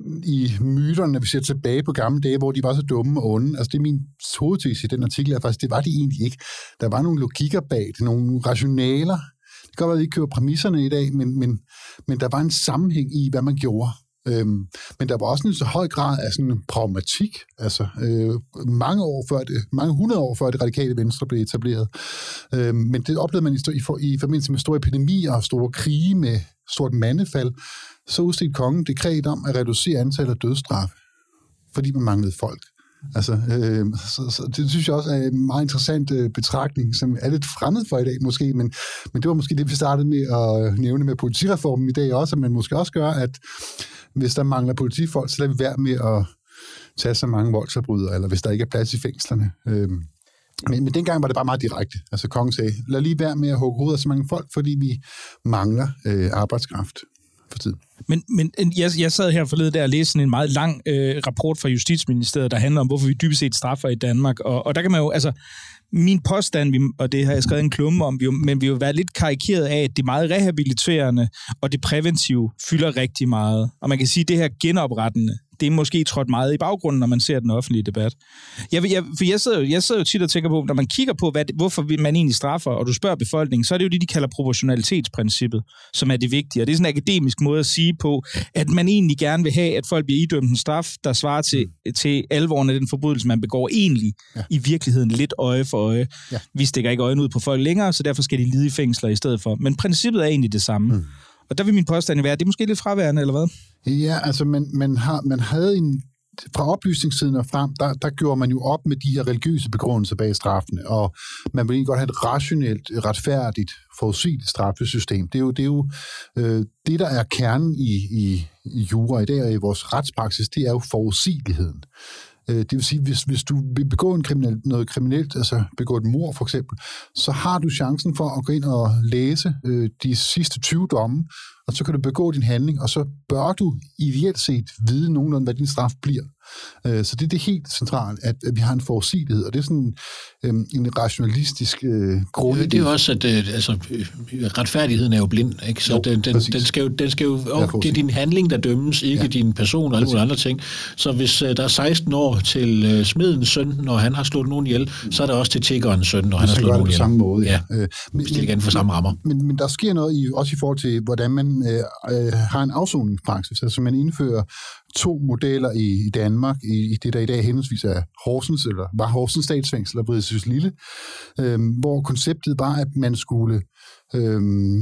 i myterne, når vi ser tilbage på gamle dage, hvor de var så dumme og onde, altså det er min hovedtese i den artikel, er faktisk, det var de egentlig ikke. Der var nogle logikker bag det, nogle rationaler. Det kan godt være, at vi ikke køber præmisserne i dag, men, men, men der var en sammenhæng i, hvad man gjorde. Øhm, men der var også en så høj grad af sådan en pragmatik, altså øh, mange år før det, mange hundrede år før det radikale venstre blev etableret. Øhm, men det oplevede man i, i, for, i forbindelse med store epidemier og store krige med stort mandefald, så udstedte kongen dekret om at reducere antallet af dødsstraffe, fordi man manglede folk. Altså, øh, så, så det synes jeg også er en meget interessant øh, betragtning, som er lidt fremmed for i dag måske, men, men det var måske det, vi startede med at nævne med politireformen i dag også, at man måske også gør, at hvis der mangler politifolk, så lader vi være med at tage så mange voldsforbrydere, eller hvis der ikke er plads i fængslerne. Øh, men, men dengang var det bare meget direkte. Altså kongen sagde, lad lige være med at hugge hovedet af så mange folk, fordi vi mangler øh, arbejdskraft for tiden. Men, men jeg, jeg sad her forleden der og læste sådan en meget lang øh, rapport fra Justitsministeriet, der handler om, hvorfor vi dybest set straffer i Danmark. Og, og der kan man jo, altså, min påstand, vi, og det har jeg skrevet en klumme om, vi, men vi har jo været lidt karikeret af, at det meget rehabiliterende og det præventive fylder rigtig meget. Og man kan sige, at det her genoprettende, det er måske trådt meget i baggrunden, når man ser den offentlige debat. Jeg, jeg, for jeg sidder, jeg sidder jo tit og tænker på, når man kigger på, hvad, hvorfor man egentlig straffer, og du spørger befolkningen, så er det jo det, de kalder proportionalitetsprincippet, som er det vigtige. Og det er sådan en akademisk måde at sige på, at man egentlig gerne vil have, at folk bliver idømt en straf, der svarer til, mm. til alvoren af den forbrydelse, man begår egentlig ja. i virkeligheden lidt øje for øje. Ja. Vi stikker ikke øjnene ud på folk længere, så derfor skal de lide i fængsler i stedet for. Men princippet er egentlig det samme. Mm. Og der vil min påstand være, at det er måske lidt fraværende, eller hvad? Ja, altså man, man, har, man havde en... Fra oplysningstiden og frem, der, der gjorde man jo op med de her religiøse begrundelser bag straffene, og man ville egentlig godt have et rationelt, retfærdigt, forudsigeligt straffesystem. Det er jo det, er jo, øh, det der er kernen i, i, i jura i dag og i vores retspraksis, det er jo forudsigeligheden. Det vil sige, hvis, hvis du vil begå en kriminel, noget kriminelt, altså begå et mord for eksempel, så har du chancen for at gå ind og læse øh, de sidste tyve domme, og så kan du begå din handling, og så bør du ideelt set vide nogenlunde, hvad din straf bliver. Øh, så det er det helt centrale, at, at vi har en forudsigelighed, og det er sådan øh, en rationalistisk øh, grund. Det er jo også, at øh, altså, retfærdigheden er jo blind, ikke? Så jo, den, den, den skal jo, den skal jo oh, det er din handling, der dømmes, ikke ja. din person og alle mulige andre ting. Så hvis øh, der er seksten år til øh, smedens søn, når han har slået nogen ihjel, så er der også til tiggerens søn, når han har slået nogen ihjel. På samme måde, ja. ja. Øh, men, det igen for samme rammer. Men, men der sker noget i, også i forhold til, hvordan man øh, øh, har en afsoningspraksis. Altså man indfører to modeller i, i Danmark, i, i det der i dag henholdsvis er Horsens, eller var Horsens statsfængsel og Vridshøj Lille, øh, hvor konceptet var, at man skulle øh,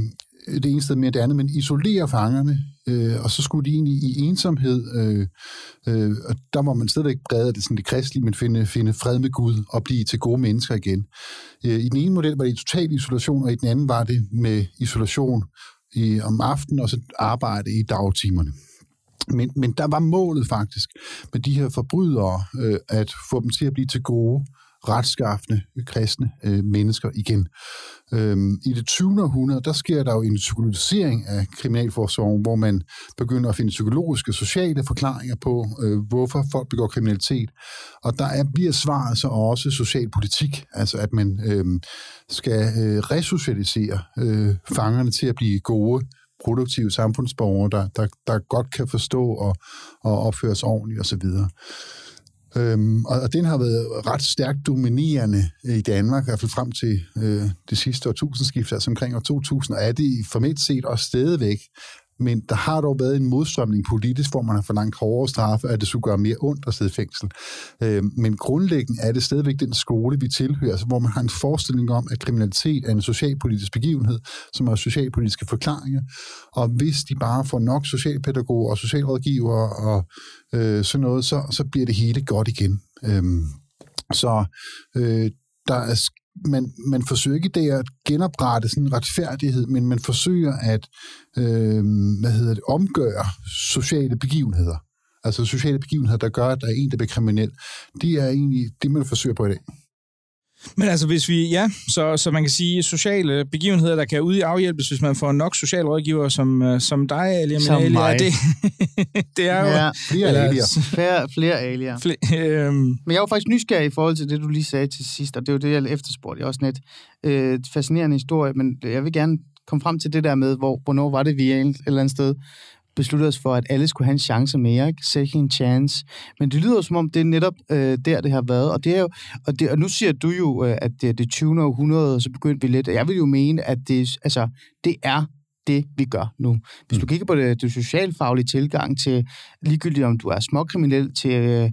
det ene sted mere det andet, men isolere fangerne, øh, og så skulle de egentlig i ensomhed, øh, øh, og der var man stadigvæk præget af det, sådan det kristelige, men finde, finde fred med Gud og blive til gode mennesker igen. Øh, I den ene model var det i total isolation, og i den anden var det med isolation i, om aftenen og så arbejde i dagtimerne. Men, men der var målet faktisk med de her forbrydere, øh, at få dem til at blive til gode, retskaffende, kristne øh, mennesker igen. Øhm, I det tyvende århundrede, der sker der jo en psykologisering af kriminalforsorgen, hvor man begynder at finde psykologiske, sociale forklaringer på, øh, hvorfor folk begår kriminalitet. Og der er, bliver svaret så også socialpolitik, altså at man øh, skal øh, resocialisere øh, fangerne til at blive gode, produktive samfundsborgere, der, der, der godt kan forstå og, og opføre sig ordentligt osv. Øhm, og, og den har været ret stærkt dominerende i Danmark, i hvert fald frem til øh, det sidste årtusindskift, altså omkring år to tusind, og er det formelt set også stadigvæk. Men der har dog været en modstrømning politisk, hvor man har forlangt hårdere straffe, at det skulle gøre mere ondt at sidde i fængsel. Øh, men grundlæggende er det stadigvæk den skole, vi tilhører, altså, hvor man har en forestilling om, at kriminalitet er en socialpolitisk begivenhed, som har socialpolitiske forklaringer. Og hvis de bare får nok socialpædagoger og socialrådgivere og øh, sådan noget, så, så bliver det hele godt igen. Øh, så øh, der er man, man forsøger ikke det at genoprette sådan en retfærdighed, men man forsøger at øh, hvad hedder det, omgøre sociale begivenheder. Altså sociale begivenheder, der gør, at der er en, der bliver kriminel. Det er egentlig det, man forsøger på i dag. Men altså, hvis vi, ja, så, så man kan sige, sociale begivenheder, der kan ud i afhjælpes, hvis man får nok socialrådgiver som, som dig, Ali. Som Ali, mig. Det, det er jo... Ja, flere eller, alier. Flere, flere alier. Flere, øhm. Men jeg er jo faktisk nysgerrig i forhold til det, du lige sagde til sidst, og det er jo det, jeg efterspurgte. Det er også net øh, fascinerende historie, men jeg vil gerne komme frem til det der med, hvor, hvornår var det, vi et eller andet sted besluttede os for, at alle skulle have en chance mere, ikke? Second chance. Men det lyder som om, det er netop øh, der, det har været. Og, det er jo, og, det, og nu siger du jo, øh, at det er det tyvende århundrede, så begyndte vi lidt. Jeg vil jo mene, at det, altså, det er det, vi gør nu. Hvis du kigger på det, det socialfaglige tilgang til, ligegyldigt om du er småkriminel, til øh,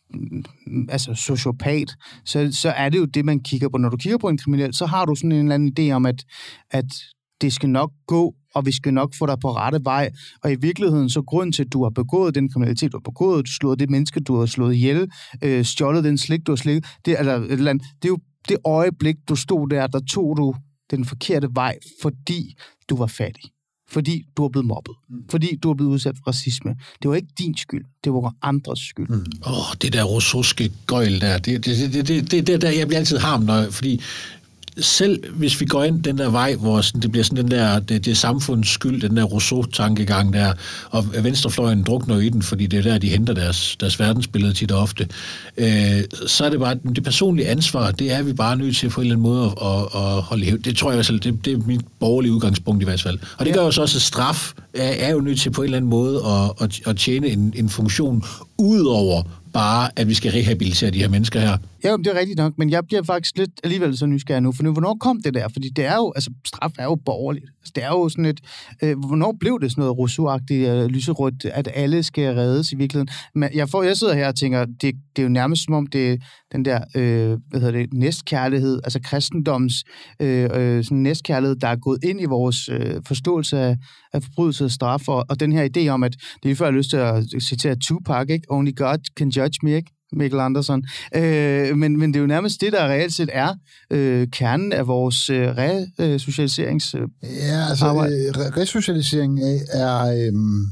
altså sociopat, så, så er det jo det, man kigger på. Når du kigger på en kriminel, så har du sådan en eller anden idé om, at, at det skal nok gå, og vi skal nok få dig på rette vej. Og i virkeligheden, så grund til, at du har begået den kriminalitet, du har begået, du slået det menneske, du har slået ihjel, øh, stjålet den slik, du har slikket, det, altså, et eller andet, det er jo det øjeblik, du stod der, der tog du den forkerte vej, fordi du var fattig. Fordi du er blevet mobbet. Fordi du er blevet udsat for racisme. Det var ikke din skyld. Det var andres skyld. Åh, mm. oh, det der russiske gøjl der, det, det, det, det, det, det der, jeg bliver altid harm, når, fordi selv hvis vi går ind den der vej, hvor sådan, det bliver sådan den der, det, det er samfundets skyld, den der Rousseau-tankegang der, og venstrefløjen drukner i den, fordi det er der, de henter deres, deres verdensbillede tit og ofte, øh, så er det bare, det personlige ansvar, det er vi bare nødt til på en eller anden måde at, at holde i hævd. Det tror jeg i hvert fald, det, det er mit borgerlige udgangspunkt i hvert fald. Og det ja. gør jo så også, at straf er, er jo nødt til på en eller anden måde at, at, at tjene en, en funktion, udover bare, at vi skal rehabilitere de her mennesker her. Ja, det er rigtigt nok, men jeg bliver faktisk lidt alligevel så nysgerrig nu, for nu, hvornår kom det der? Fordi det er jo, altså straf er jo borgerligt. Altså, det er jo sådan et, øh, hvornår blev det sådan noget Rousseau-agtigt, øh, lyserødt, at alle skal reddes i virkeligheden? Men jeg, får, jeg sidder her og tænker, det, det er jo nærmest som om, det er den der, øh, hvad hedder det, næstkærlighed, altså kristendoms øh, øh, sådan næstkærlighed, der er gået ind i vores øh, forståelse af, af forbrydelse og straf, og, og den her idé om, at det er før jeg har lyst til at citere Tupac, ikke? Only God can judge me, ikke? Mikkel Andersen. Øh, men, men det er jo nærmest det, der reelt set er øh, kernen af vores øh, resocialiserings... Øh, ja, altså øh, resocialisering er...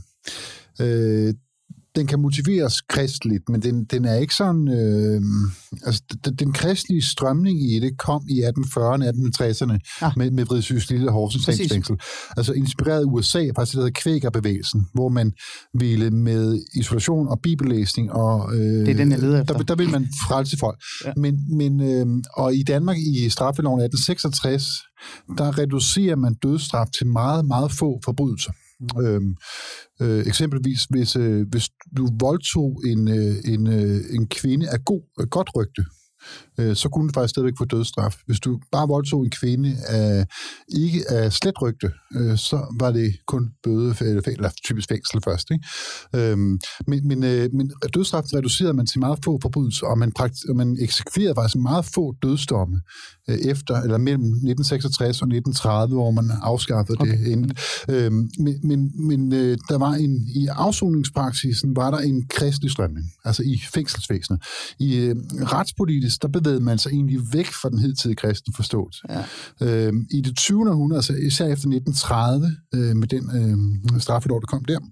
Øh, øh, den kan motiveres kristligt, men den, den er ikke sådan... Øh, altså, den, den kristlige strømning i det kom i atten fyrrerne, atten tresserne ah. med, med Vridshus Lille Horsens fængsel. Altså inspireret af U S A, faktisk det hedder Kvækerbevægelsen, hvor man ville med isolation og bibellæsning, og øh, det er den, jeg leder efter. Der, der vil man frelse folk. Ja. Men, men, øh, og i Danmark i straffeloven atten seksogtres, der reducerer man dødsstraf til meget, meget få forbrydelser. Øhm, øh, eksempelvis hvis, øh, hvis du voldtog en, øh, en, øh, en kvinde af god, øh, godt rygte, øh, så kunne du faktisk stadigvæk få dødsstraf. Hvis du bare voldtog en kvinde af, ikke af slet rygte, øh, så var det kun bøde, eller typisk fængsel først. Ikke? Øhm, men, men, øh, men dødsstraffen reducerede man til meget få forbrydelser, og man, prakt- og man eksekverede faktisk meget få dødsdomme øh, efter, eller mellem nitten seksogtres og nitten tredive, hvor man afskaffede okay. det. Inden. Øhm, men men, men øh, der var en, i afsoningspraksisen var der en kristelig strømning, altså i fængselsvæsenet. I øh, retspolitisk, der bevægede man sig egentlig væk fra den hidtidige kristne forståelse. Ja. Øhm, I det tyvende århundrede, altså især efter nitten tredive, øh, med den øh, straffelov, der kom der,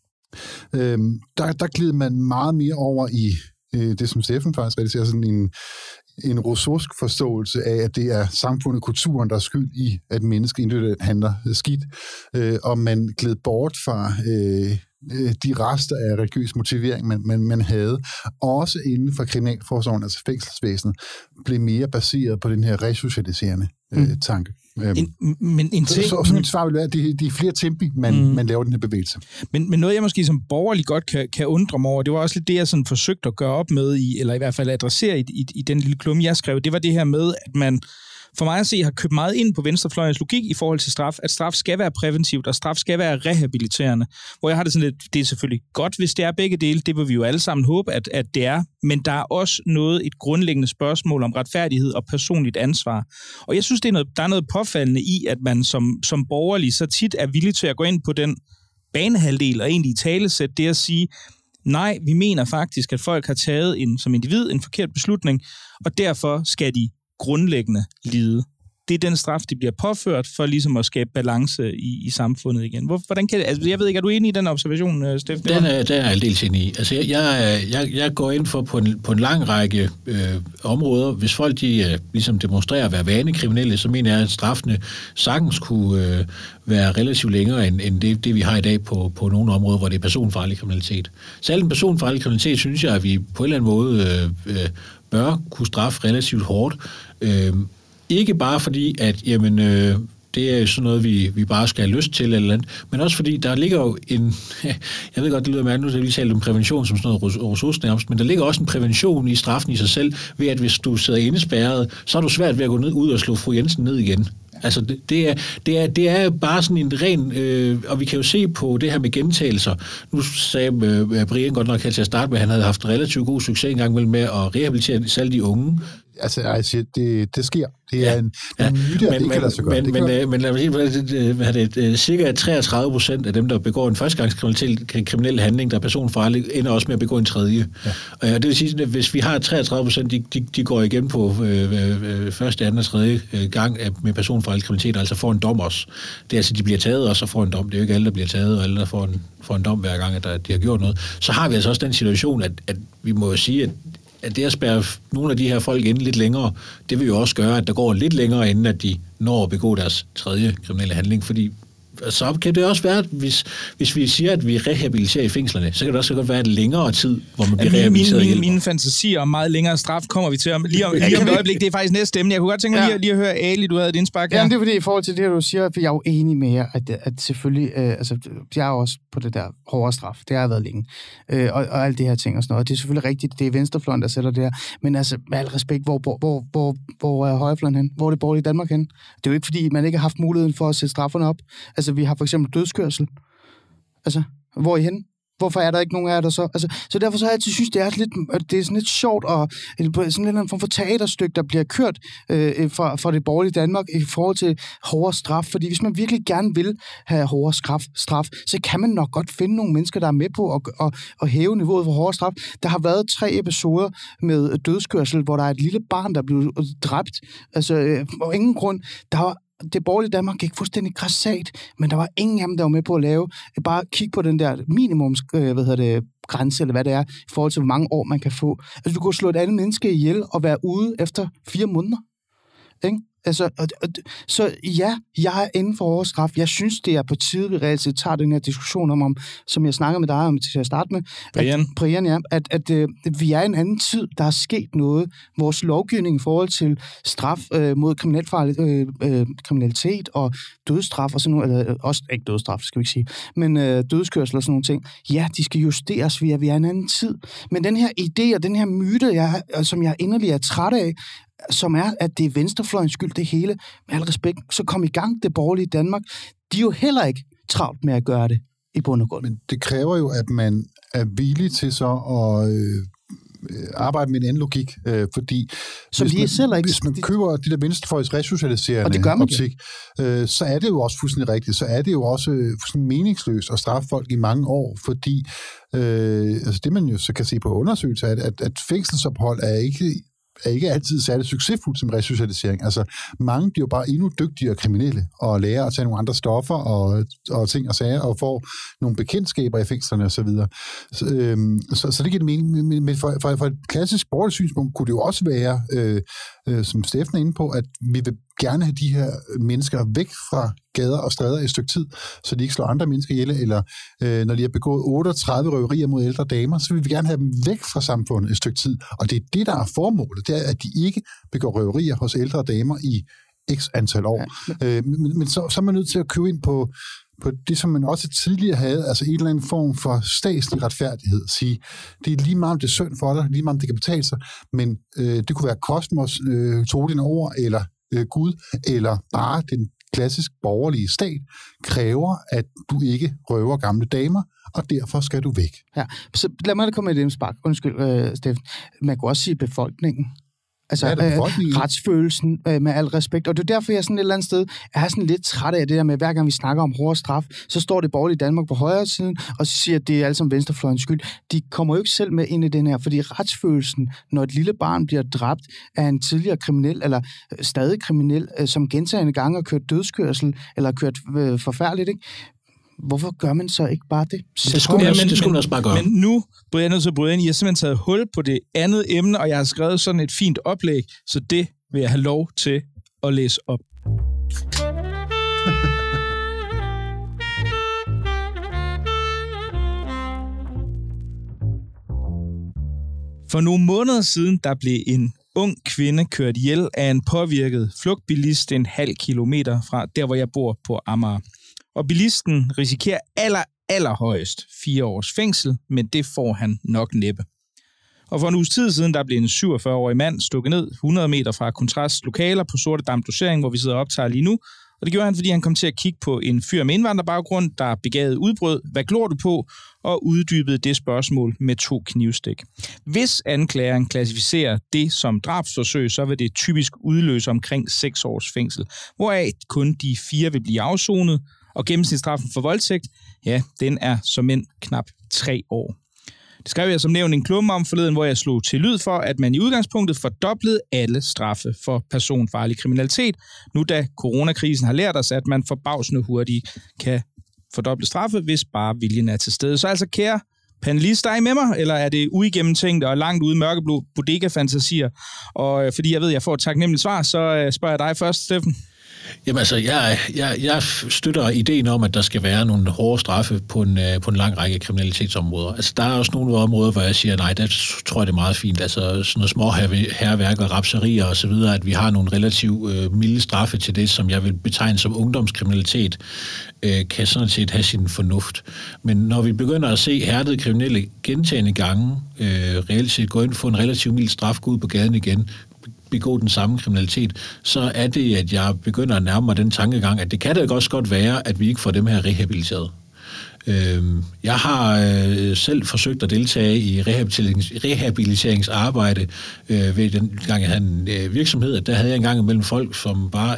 øh, der, der gled man meget mere over i øh, det, som Steffen faktisk realiserer, sådan en, en rousseausk forståelse af, at det er samfundet, kulturen, der er skyld i, at mennesket individuelt handler skidt, øh, og man gled bort fra øh, de rester af religiøs motivering, man, man, man havde, også inden for kriminalforsorgen, altså fængselsvæsenet, blev mere baseret på den her resocialiserende øh, mm. tanke. En, men en ting, så, så, så mit svar vil være, at det, det er flere tempi, man, mm. man laver den her bevægelse. Men, men noget, jeg måske som borgerlig godt kan, kan undre mig over, det var også lidt det, jeg sådan forsøgte at gøre op med, i, eller i hvert fald adressere i, i, i den lille klumme, jeg skrev, det var det her med, at man for mig at se har købt meget ind på venstrefløjens logik i forhold til straf, at straf skal være præventivt, og straf skal være rehabiliterende. Hvor jeg har det sådan lidt, det er selvfølgelig godt, hvis det er begge dele, det vil vi jo alle sammen håbe, at, at det er, men der er også noget, et grundlæggende spørgsmål om retfærdighed og personligt ansvar. Og jeg synes, det er noget, der er noget påfaldende i, at man som, som borgerlig så tit er villig til at gå ind på den banehalvdel og egentlig i talesæt det at sige, nej, vi mener faktisk, at folk har taget en, som individ en forkert beslutning, og derfor skal de grundlæggende lide. Det er den straf, de bliver påført for ligesom at skabe balance i, i samfundet igen. Hvor, hvordan kan det, altså, jeg ved ikke, er du enig i den observation, Steffen? Den er, den er jeg aldeles enig i. Altså, jeg, jeg, jeg, jeg går ind for på en, på en lang række øh, områder. Hvis folk de, øh, ligesom demonstrerer at være vanekriminelle, så mener jeg, at straffene sagtens kunne øh, være relativt længere end, end det, det, vi har i dag på, på nogle områder, hvor det er personfarlig kriminalitet. Særligt personfarlig kriminalitet, synes jeg, at vi på en eller anden måde øh, øh, bør kunne straffe relativt hårdt. Øh, Ikke bare fordi, at jamen, øh, det er sådan noget, vi, vi bare skal have lyst til, eller andet, men også fordi, der ligger jo en... Jeg ved godt, det lyder mærkeligt, nu har vi lige talt om prævention som sådan noget ressource nærmest, men der ligger også en prævention i straffen i sig selv, ved at hvis du sidder indespærret, så er du svært ved at gå ned ud og slå fru Jensen ned igen. Altså, det, det, er, det, er, det er bare sådan en ren... Øh, og vi kan jo se på det her med gentagelser. Nu sagde øh, Brian godt nok her til at starte med, at han havde haft relativt god succes engang mellem med at rehabilitere selv de unge. Altså, altså det, det sker. Det er en, ja. en myte, at det ikke kan lade sig gøre. Men, men, men lad mig sige, at det, det, cirka treogtredive procent af dem, der begår en førstegangskriminel handling, der er personfarlig, ender også med at begå en tredje. Ja. Og det vil sige, at hvis vi har treogtredive procent, de, de, de går igen på øh, øh, første, anden og tredje gang med personfarlig kriminalitet, altså får en dom også. Det er altså, de bliver taget også og får en dom. Det er jo ikke alle, der bliver taget, og alle, der får en, får en dom hver gang, at der, de har gjort noget. Så har vi altså også den situation, at, at vi må jo sige, at at det at spærre nogle af de her folk inde lidt længere, det vil jo også gøre, at der går lidt længere, inden at de når at begå deres tredje kriminelle handling, fordi så kan det også være, at hvis, hvis vi siger, at vi rehabiliterer i fængslerne, så kan det også godt være et længere tid, hvor man bliver rehabiliteret. Mine, mine, mine fantasier om meget længere straf kommer vi til om lige om, lige om et øjeblik. Det er faktisk næste emne. Jeg kunne godt tænke mig ja. lige, lige at høre, Ali, du havde et indspark her. Jamen, det er fordi, i forhold til det, du siger, for jeg er jo enig med jer, at, at selvfølgelig, øh, altså, jeg er også på det der hårde straf. Det har jeg været længe. Øh, og, og alt det her ting og sådan noget. Det er selvfølgelig rigtigt, det er venstrefløjen, der sætter det her. Men altså, med al respekt, hvor, hvor, hvor, hvor, hvor er højrefløjen hen? Hvor er det borgerlige Danmark hen? Det er jo ikke, fordi man ikke har haft muligheden for at sætte strafferne op. Altså, vi har for eksempel dødskørsel. Altså, hvor er I henne? Hvorfor er der ikke nogen af jer, der så... Altså, så derfor så har jeg altid synes, det er lidt, det er sådan lidt sjovt, og sådan en form for teaterstykke, der bliver kørt øh, fra, fra det borgerlige Danmark i forhold til hårdere straf. Fordi hvis man virkelig gerne vil have hårdere straf, straf, så kan man nok godt finde nogle mennesker, der er med på at, at, at hæve niveauet for hårdere straf. Der har været tre episoder med dødskørsel, hvor der er et lille barn, der blev dræbt. Altså, øh, og ingen grund. Der var det borgerlige Danmark gik fuldstændig grassat, men der var ingen af dem, der var med på at lave. Bare kig på den der minimums, hvad hedder det, grænse, eller hvad det er, i forhold til, hvor mange år man kan få. Altså, du kunne slå et andet menneske ihjel og være ude efter fire måneder. Ikke? Altså, og, og, så ja, jeg er inden for hårde straf. Jeg synes, det er på tide, vi reelt set tager den her diskussion om, om som jeg snakker med dig om til at starte med. Brian. At, Brian, ja. At, at, at, at vi er i en anden tid. Der er sket noget. Vores lovgivning i forhold til straf øh, mod kriminel, øh, øh, kriminalitet og dødsstraf og sådan noget, eller også ikke dødsstraf, skal vi ikke sige, men øh, dødskørsel og sådan nogle ting. Ja, de skal justeres. Vi er, vi er i en anden tid. Men den her idé og den her myte, jeg, som jeg inderlig er træt af, som er, at det er venstrefløjens skyld, det hele. Med al respekt, så kom i gang det borgerlige Danmark. De er jo heller ikke travlt med at gøre det i bund og grund. Men det kræver jo, at man er villig til så at øh, arbejde med en anden logik, øh, fordi så hvis, man, selv ikke, hvis man køber det der venstrefløjs resocialiserende optik, øh, så er det jo også fuldstændig rigtigt. Så er det jo også fuldstændig meningsløst at straffe folk i mange år, fordi øh, altså det man jo så kan se på undersøgelser, at, at, at fængselsophold er ikke er ikke altid særlig succesfuldt som resocialisering. Altså, mange bliver bare endnu dygtigere kriminelle og lærer at tage nogle andre stoffer og, og ting og sager, og får nogle bekendtskaber i fængslerne og så videre. Så, øhm, så, så det giver det mening. Men for, for, for et klassisk borgerligt synspunkt kunne det jo også være, øh, øh, som Steffen er inde på, at vi vil gerne have de her mennesker væk fra gader og stræder i et stykke tid, så de ikke slår andre mennesker ihjel, eller øh, når de har begået otteogtredive røverier mod ældre damer, så vil vi gerne have dem væk fra samfundet et stykke tid. Og det er det, der er formålet, det er, at de ikke begår røverier hos ældre damer i x antal år. Ja. Øh, men men så, så er man nødt til at købe ind på, på det, som man også tidligere havde, altså en eller anden form for statslig retfærdighed. Sige, det er lige meget, om det er synd for dig, lige meget, om det kan betale sig, men øh, det kunne være kosmos, øh, tog dine ord, eller øh, Gud, eller bare den klassisk borgerlige stat, kræver, at du ikke røver gamle damer, og derfor skal du væk. Ja, så lad mig da komme med et indspark. Undskyld, øh, Steffen. Man kan også sige befolkningen. Altså ja, øh, retsfølelsen øh, med al respekt. Og det er derfor, jeg sådan et eller andet sted er sådan lidt træt af det der med, hver gang vi snakker om hård straf, så står det borgerlige Danmark på højre siden, og så siger, at det er alt som venstrefløjens skyld. De kommer jo ikke selv med ind i den her, fordi retsfølelsen, når et lille barn bliver dræbt af en tidligere kriminel, eller øh, stadig kriminel, øh, som gentagne gange har kørt dødskørsel, eller har kørt øh, forfærdeligt, ikke? Hvorfor gør man så ikke bare det? Så det skulle, ja, men, det skulle man også bare gøre. Men nu bryder jeg nødt til at bryde ind. I har simpelthen taget hul på det andet emne, og jeg har skrevet sådan et fint oplæg, så det vil jeg have lov til at læse op. For nogle måneder siden, der blev en ung kvinde kørt ihjel af en påvirket flugtbilist en halv kilometer fra der, hvor jeg bor på Amager. Og bilisten risikerer aller, allerhøjest fire års fængsel, men det får han nok næppe. Og for en uges tid siden, der blev en syvogfyrre-årig mand stukket ned hundrede meter fra Kontrast lokaler på Sortedam Dosering, hvor vi sidder og optager lige nu. Og det gjorde han, fordi han kom til at kigge på en fyr med indvandrerbaggrund, der begavede udbrød. Hvad glor du på? Og uddybede det spørgsmål med to knivstik. Hvis anklageren klassificerer det som drabsforsøg, så vil det typisk udløse omkring seks års fængsel, hvoraf kun de fire vil blive afsonet. Og gennemsnitsstraffen for voldtægt, ja, den er som end knap tre år. Det skrev jeg som nævnt en klumme om forleden, hvor jeg slog til lyd for, at man i udgangspunktet fordoblede alle straffe for personfarlig kriminalitet, nu da coronakrisen har lært os, at man forbavsende hurtigt kan fordoble straffe, hvis bare viljen er til stede. Så altså, kære panelister, er I med mig, eller er det uigennemtænkt og langt ude mørkeblå bodega-fantasier? Og fordi jeg ved, at jeg får et taknemmeligt svar, så spørger jeg dig først, Steffen. Jamen altså, jeg, jeg, jeg støtter ideen om, at der skal være nogle hårde straffe på en, på en lang række kriminalitetsområder. Altså, der er også nogle områder, hvor jeg siger, nej, der tror jeg, det er meget fint. Altså, sådan noget små herværk og rapserier og så videre, at vi har nogle relativt øh, milde straffe til det, som jeg vil betegne som ungdomskriminalitet, øh, kan sådan set have sin fornuft. Men når vi begynder at se hærdede kriminelle gentagne gange, øh, reelt set gå ind for en relativt mild straf, gå ud på gaden igen, begå den samme kriminalitet, så er det, at jeg begynder at nærme mig den tankegang, at det kan da også godt være, at vi ikke får dem her rehabiliteret. Jeg har selv forsøgt at deltage i rehabiliterings, rehabiliteringsarbejde ved den gang, jeg havde en virksomhed, at der havde jeg engang imellem folk, som var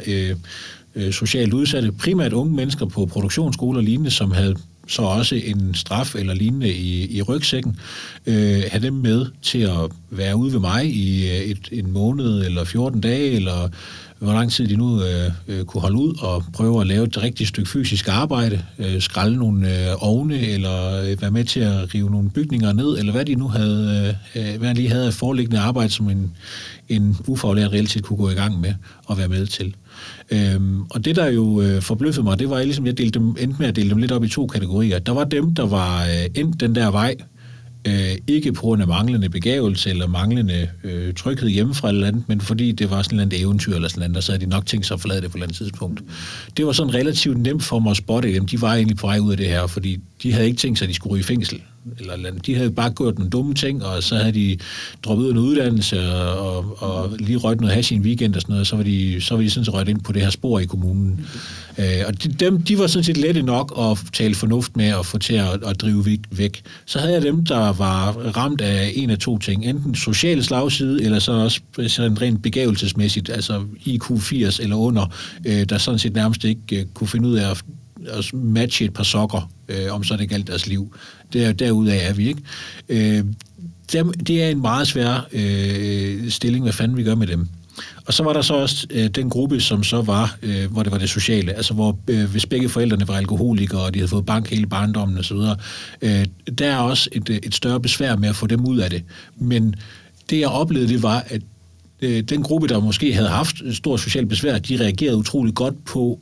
socialt udsatte, primært unge mennesker på produktionsskoler og lignende, som havde så også en straf eller lignende i, i rygsækken, øh, have dem med til at være ude ved mig i et, en måned eller fjorten dage, eller hvor lang tid de nu øh, øh, kunne holde ud og prøve at lave et rigtigt stykke fysisk arbejde, øh, skralde nogle øh, ovne, eller øh, være med til at rive nogle bygninger ned, eller hvad de nu havde, øh, hvad de lige havde foreliggende arbejde, som en, en ufaglært reelt set kunne gå i gang med og være med til. Øhm, og det, der jo øh, forbløffede mig, det var ligesom, jeg delte dem, endte med at dele dem lidt op i to kategorier. Der var dem, der var øh, endt den der vej, øh, ikke på grund af manglende begævelse eller manglende øh, tryghed hjemmefra eller andet, men fordi det var sådan et eventyr eller sådan noget, så havde de nok tænkt sig at forlade det på et eller andet tidspunkt. Det var sådan relativt nemt for mig at spotte dem. De var egentlig på vej ud af det her, fordi de havde ikke tænkt sig, at de skulle ryge i fængsel. Eller, eller de havde bare gjort nogle dumme ting, og så havde de droppet ud af en uddannelse og, og, og lige røget noget hash i en weekend og sådan noget, så var de, så var de sådan set røget ind på det her spor i kommunen. Mm. Øh, og de, dem, de var sådan set lette nok at tale fornuft med og få til at, at drive væk. Så havde jeg dem, der var ramt af en af to ting. Enten social slagside, eller så også sådan rent begævelsesmæssigt, altså I Q firs eller under, øh, der sådan set nærmest ikke øh, kunne finde ud af at at matche et par sokker, øh, om så det galt deres liv. Der, derudaf er vi ikke. Øh, dem, det er en meget svær øh, stilling, hvad fanden vi gør med dem. Og så var der så også øh, den gruppe, som så var, øh, hvor det var det sociale, altså hvor øh, hvis begge forældrene var alkoholikere, og de havde fået bank hele barndommen osv., øh, der er også et, et større besvær med at få dem ud af det. Men det, jeg oplevede, det var, at øh, den gruppe, der måske havde haft et stort socialt besvær, de reagerede utrolig godt på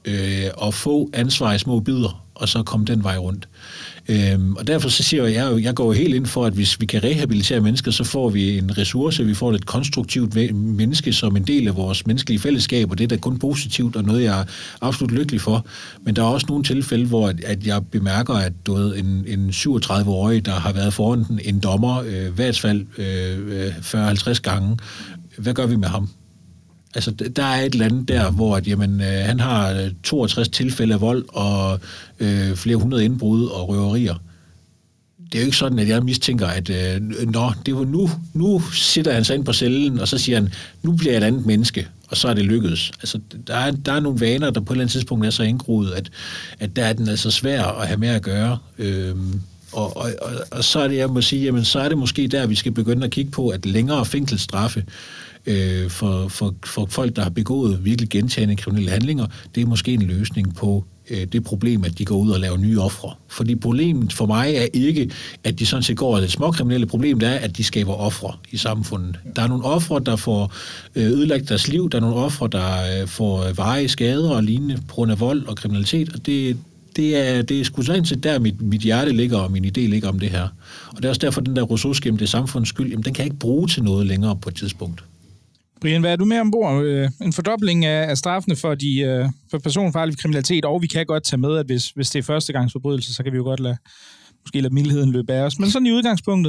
at få ansvar i små bidder, og så komme den vej rundt. Øhm, og derfor så siger jeg, jeg, jeg går helt ind for, at hvis vi kan rehabilitere mennesker, så får vi en ressource, vi får et konstruktivt menneske som en del af vores menneskelige fællesskab, og det er da kun positivt, og noget, jeg er absolut lykkelig for. Men der er også nogle tilfælde, hvor at, at jeg bemærker, at du ved, en, en syvogtredive-årig, der har været foran en, en dommer, øh, hvert fald øh, fyrre til halvtreds gange, hvad gør vi med ham? Altså, der er et eller andet der, hvor at, jamen, øh, han har toogtres tilfælde af vold og øh, flere hundrede indbrud og røverier. det er jo ikke sådan, at jeg mistænker, at øh, nå, det var nu, nu sætter han sig ind på cellen, og så siger han, nu bliver jeg et andet menneske, og så er det lykkedes. Altså, der er, der er nogle vaner, der på et eller andet tidspunkt er så indgroet, at, at der er den altså svær at have med at gøre. Øhm, og, og, og, og så er det, jeg må sige, jamen, så er det måske der, vi skal begynde at kigge på, at længere fængselsstraffe øh, for, for, for folk, der har begået virkelig gentagne kriminelle handlinger, det er måske en løsning på det problem, at de går ud og laver nye ofre. Fordi problemet for mig er ikke, at de sådan set går, det småkriminelle problem, det er, at de skaber ofre i samfundet. Der er nogle ofre, der får ødelagt deres liv, der er nogle ofre, der får varige skader og lignende på grund af vold og kriminalitet, og det, det er, det er sgu sådan set der, mit, mit hjerte ligger, og min idé ligger om det her. Og det er også derfor, den der Rousseau-skæm, det er samfundets skyld, jamen, den kan jeg ikke bruge til noget længere på et tidspunkt. Brian, hvad er du med ombord? En fordobling af straffene for, de, for personfarlig kriminalitet, og vi kan godt tage med, at hvis, hvis det er førstegangsforbrydelse, så kan vi jo godt lade, måske lade mildheden løbe af os. Men sådan i udgangspunktet?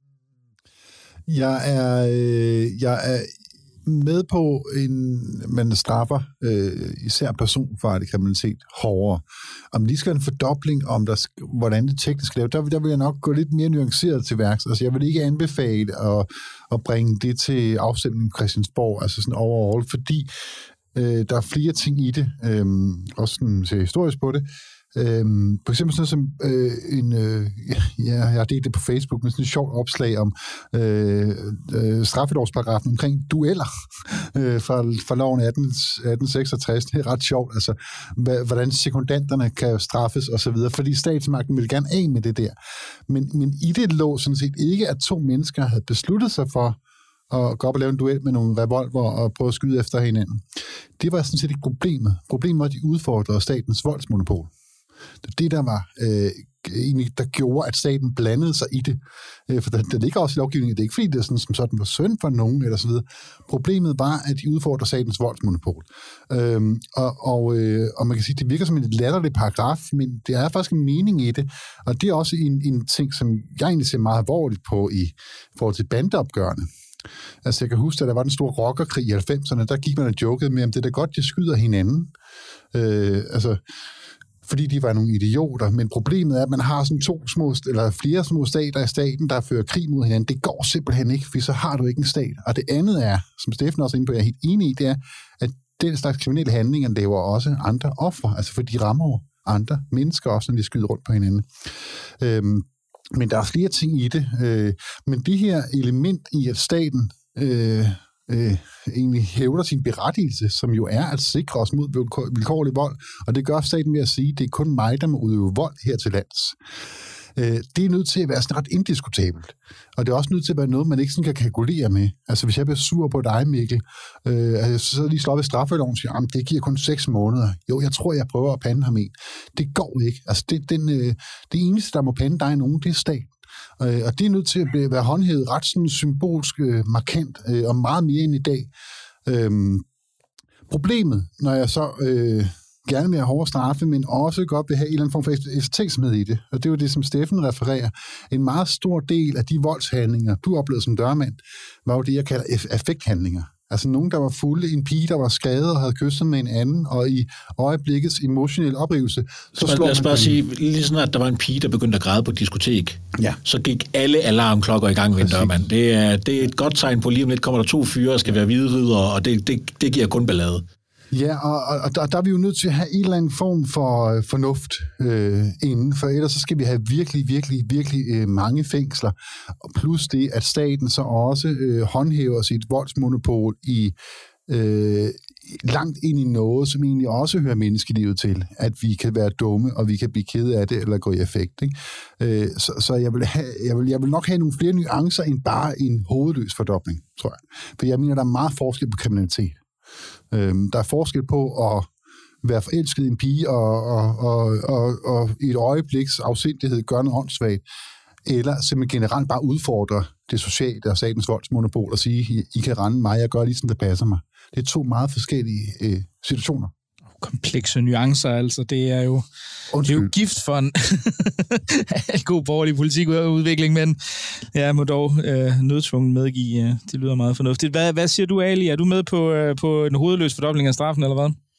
Jeg er, øh, jeg er med på, en, man straffer øh, især personfarlig kriminalitet hårdere. Om lige skal en fordobling, om der, hvordan det teknisk lavet, der, der vil jeg nok gå lidt mere nuanceret til værks. Altså, jeg vil ikke anbefale at, at bringe det til afstemning på Christiansborg, altså sådan overall, fordi øh, der er flere ting i det, øh, også sådan ser historisk på det. Øhm, for eksempel sådan som øh, en, øh, ja, jeg har delt det på Facebook med sådan et sjovt opslag om øh, øh, straffelovsparagrafen omkring dueller øh, fra, fra loven atten seksogtres. Det er ret sjovt, altså hvordan sekundanterne kan straffes og så videre, fordi statsmagten vil gerne af med det der. Men, men i det lå sådan set ikke, at to mennesker havde besluttet sig for at gå op og lave en duel med nogle revolver og prøve at skyde efter hinanden. Det var sådan set ikke problemet. Problemet var, at de udfordrede statens voldsmonopol. Det var det, der var øh, egentlig, der gjorde, at staten blandede sig i det. Øh, for der, der ligger også i lovgivningen, det er ikke fordi, det er sådan, som sådan var synd for nogen, eller så videre. Problemet var, at de udfordrede statens voldsmonopol. Øhm, og, og, øh, og man kan sige, det virker som en latterlig paragraf, men det er faktisk en mening i det. Og det er også en, en ting, som jeg egentlig ser meget alvorligt på i forhold til bandeopgørende. Altså, jeg kan huske, at der var den store rockerkrig i halvfemserne, der gik man og jokede med, om det er da godt, de skyder hinanden. Øh, altså, fordi de var nogle idioter, men problemet er, at man har sådan to små, eller flere små stater i staten, der fører krig mod hinanden. Det går simpelthen ikke, for så har du ikke en stat. Og det andet er, som Steffen også er inde på, jeg er helt enig i, det er, at den slags kriminelle handlinger laver også andre ofre, altså for de rammer andre mennesker også, når de skyder rundt på hinanden. Øhm, men der er flere ting i det. Øh, men det her element i, at staten øh, øh, egentlig hævder sin berettigelse, som jo er at sikre os mod vilkårlig vold, og det gør staten ved at sige, at det er kun mig, der må udøve vold her til lands. Øh, det er nødt til at være sådan ret indiskutabelt. Og det er også nødt til at være noget, man ikke sådan kan kalkulere med. Altså, hvis jeg bliver sur på dig, Mikkel, øh, så lige slår ved straffeloven og siger, at det giver kun seks måneder. Jo, jeg tror, jeg prøver at pande ham en. Det går ikke. Altså, det, den, øh, det eneste, der må pande dig nogen, det er staten. Øh, og det er nødt til at være håndhævet ret sådan symbolsk, øh, markant, øh, og meget mere end i dag. Øh, problemet, når jeg så... Øh, gerne med hårde straffe, men også godt vil have en eller anden form for eftertænksomhed i det. Og det er jo det, som Steffen refererer. En meget stor del af de voldshandlinger, du oplevede som dørmand, var jo det, jeg kalder affekthandlinger. Altså nogen, der var fulde, en pige, der var skadet og havde kysset med en anden, og i øjeblikkets emotionelle oprivelse, så slår man... Lad os bare sige, lige sådan at der var en pige, der begyndte at græde på et diskotek, ja. Så gik alle alarmklokker i gang ved en dørmand. Det er, det er et godt tegn på, lige om lidt kommer der to fyre og skal være hvide riddere, og det, det, det giver kun ballade. Ja, og, og der, der er vi jo nødt til at have en eller anden form for fornuft øh, inden, for ellers så skal vi have virkelig, virkelig, virkelig øh, mange fængsler. Og plus det, at staten så også øh, håndhæver sit voldsmonopol i øh, langt ind i noget, som egentlig også hører menneskelivet til. At vi kan være dumme, og vi kan blive kede af det, eller gå i affekt. Ikke? Øh, så så jeg, vil have, jeg, vil, jeg vil nok have nogle flere nuancer end bare en hovedløs fordobling, tror jeg. For jeg mener, der er meget forskel på kriminalitet. Øhm, der er forskel på at være forelsket i en pige og, og, og, og, og i et øjebliks afsindighed gøre noget åndssvagt, eller simpelthen generelt bare udfordre det sociale og statens voldsmonopol og sige, I, I kan rende mig, jeg gør lige som det passer mig. Det er to meget forskellige øh, situationer. Komplekse nuancer, altså. Det er jo, det er jo gift for en god borgerlig politikudvikling, men jeg må dog øh, nødtvunget medgive, øh, det lyder meget fornuftigt. Hvad, hvad siger du, Ali? Er du med på, øh, på en hovedløs fordobling af straffen, eller hvad?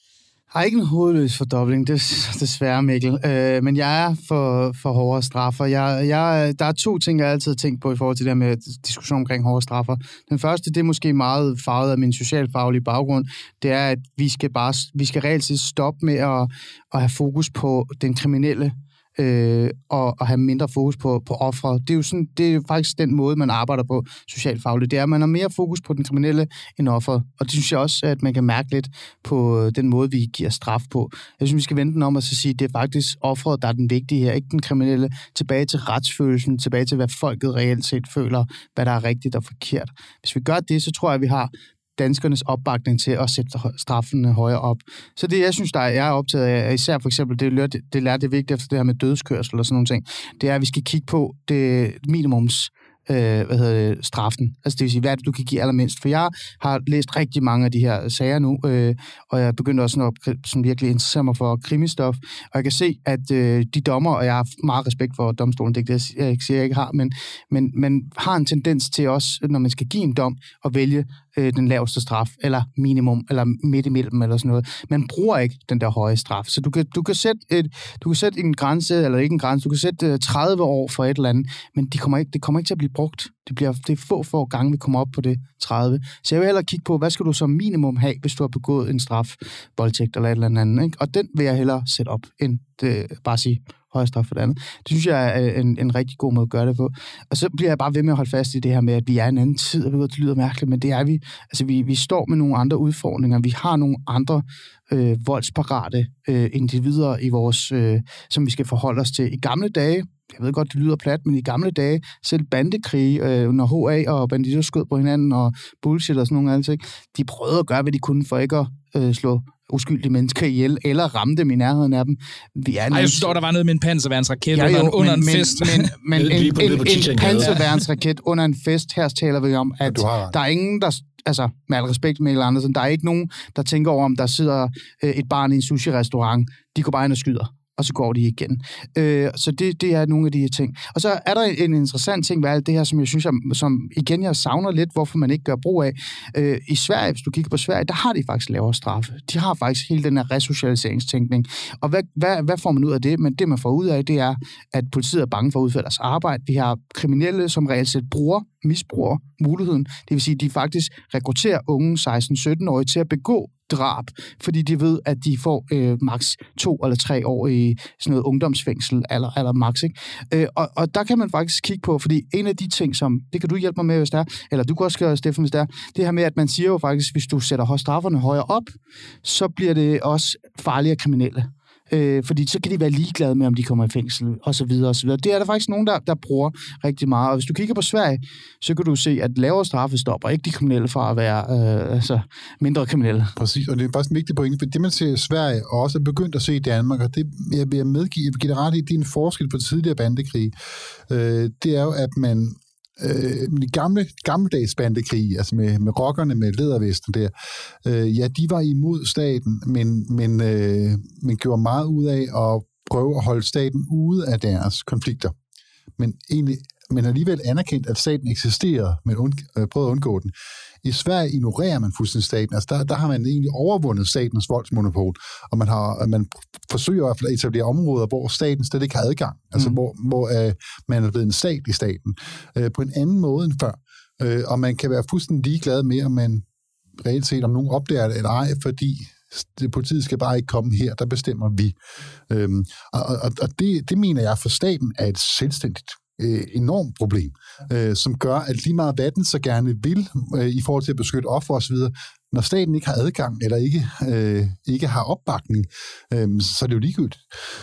har ikke en hovedløs fordobling, det desværre, Mikkel. Øh, men jeg er for, for hårdere straffer. Jeg, jeg, der er to ting, jeg altid har tænkt på i forhold til det her med diskussion omkring hårdere straffer. Den første, det er måske meget farvet af min socialfaglige baggrund, det er, at vi skal, bare, vi skal reelt set stoppe med at, at have fokus på den kriminelle, Øh, og, og have mindre fokus på, på offeret. Det er jo sådan, det er jo faktisk den måde, man arbejder på socialfagligt. Det er, at man har mere fokus på den kriminelle end offeret. Og det synes jeg også, at man kan mærke lidt på den måde, vi giver straf på. Jeg synes, vi skal vende den om og så sige, at det er faktisk offeret, der er den vigtige her, ikke den kriminelle. Tilbage til retsfølelsen, tilbage til, hvad folket reelt set føler, hvad der er rigtigt og forkert. Hvis vi gør det, så tror jeg, at vi har danskernes opbakning til at sætte straffene højere op. Så det, jeg synes, der er, jeg er optaget af, især for eksempel, det, det, det lærte det vigtigt efter det her med dødskørsel og sådan nogle ting, det er, at vi skal kigge på det minimums Øh, hvad hedder det, straffen. Altså det vil sige, hvad er det, du kan give allermindst? For jeg har læst rigtig mange af de her sager nu, øh, og jeg begyndte også at sådan virkelig interessere mig for krimistof, og jeg kan se, at øh, de dommer, og jeg har meget respekt for domstolen, det er det, jeg ikke siger, jeg ikke har, men, men man har en tendens til også, når man skal give en dom, at vælge øh, den laveste straf, eller minimum, eller midt imellem, eller sådan noget. Man bruger ikke den der høje straf. Så du kan, du kan, sætte, et, du kan sætte en grænse, eller ikke en grænse, du kan sætte øh, tredive år for et eller andet, men de kommer ikke, det kommer ikke til at blive brugt. Det, bliver, det er få, få gange, vi kommer op på det tredive. Så jeg vil hellere kigge på, hvad skal du som minimum have, hvis du har begået en straf, voldtægt eller et eller andet. Ikke? Og den vil jeg hellere sætte op, end det, bare sige højere straf for det andet. Det synes jeg er en, en rigtig god måde at gøre det på. Og så bliver jeg bare ved med at holde fast i det her med, at vi er i en anden tid, og det lyder mærkeligt, men det er vi. Altså, vi, vi står med nogle andre udfordringer. Vi har nogle andre øh, voldsparate øh, individer i vores, øh, som vi skal forholde os til. I gamle dage, jeg ved godt, det lyder plat, men i gamle dage, selv bandekrige, øh, når H A og banditter skød på hinanden, og bullshit og sådan nogle ting, de prøvede at gøre, hvad de kunne for ikke at øh, slå uskyldige mennesker ihjel, eller ramme dem i nærheden af dem. Vi er Ej, jeg synes dog, der var noget med en panserværnsraket ja, under, jo, under men, en fest. Men, men, men en, en, en panserværnsraket under en fest, her taler vi om, at der er ingen, der, altså med al respekt Mikkel Andersen, der er ikke nogen, der tænker over, om der sidder øh, et barn i en sushi-restaurant. De går bare ind og skyder, og så går de igen. Øh, så det, det er nogle af de her ting. Og så er der en interessant ting ved alt det her, som jeg synes, jeg, som igen jeg savner lidt, hvorfor man ikke gør brug af. Øh, I Sverige, hvis du kigger på Sverige, der har de faktisk lavere straffe. De har faktisk hele den her resocialiseringstænkning. Og hvad, hvad, hvad får man ud af det? Men det, man får ud af, det er, at politiet er bange for at udføre deres arbejde. Vi har kriminelle, som reelt set bruger, misbruger muligheden. Det vil sige, at de faktisk rekrutterer unge seksten-sytten-årige til at begå drab, fordi de ved, at de får øh, maks to eller tre år i sådan noget ungdomsfængsel, eller, eller maks, ikke? Øh, og, og der kan man faktisk kigge på, fordi en af de ting, som, det kan du hjælpe mig med, hvis der er, eller du kan også gøre, Steffen, hvis der er, det her med, at man siger jo faktisk, hvis du sætter strafferne højere op, så bliver det også farligere kriminelle. Øh, fordi så kan de være ligeglade med, om de kommer i fængsel, og så videre, og så videre. Det er der faktisk nogen, der, der bruger rigtig meget. Og hvis du kigger på Sverige, så kan du se, at lavere straffe stopper ikke de kriminelle fra at være øh, altså mindre kriminelle. Præcis, og det er faktisk en vigtig pointe, for det man ser i Sverige, og også er begyndt at se i Danmark, og det jeg vil medgive, jeg vil give det ret i, det er en forskel på tidligere bandekrig. Øh, det er jo, at man Øh, de gamle, gammeldags bandekrig, altså med, med rockerne, med lædervesten der, øh, ja, de var imod staten, men, men, øh, men gjorde meget ud af at prøve at holde staten ude af deres konflikter. Men, egentlig, men alligevel anerkendt, at staten eksisterede, men und, øh, prøvede at undgå den. I Sverige ignorerer man fuldstændig staten. Altså der, der har man egentlig overvundet statens voldsmonopol, og man, har, man forsøger i hvert fald at etablere områder, hvor staten slet ikke har adgang. Altså mm. hvor, hvor øh, man er blevet en stat i staten. Øh, på en anden måde end før. Øh, og man kan være fuldstændig ligeglad med, om man reelt set, om nogen opdager det eller ej, fordi det, politiet skal bare ikke komme her, der bestemmer vi. Øhm, og og, og det, det mener jeg for staten er et selvstændigt øh, enormt problem, øh, som gør, at lige meget hvad den så gerne vil, øh, i forhold til at beskytte offer og så videre, når staten ikke har adgang, eller ikke, øh, ikke har opbakning, øh, så er det jo ligegyldigt.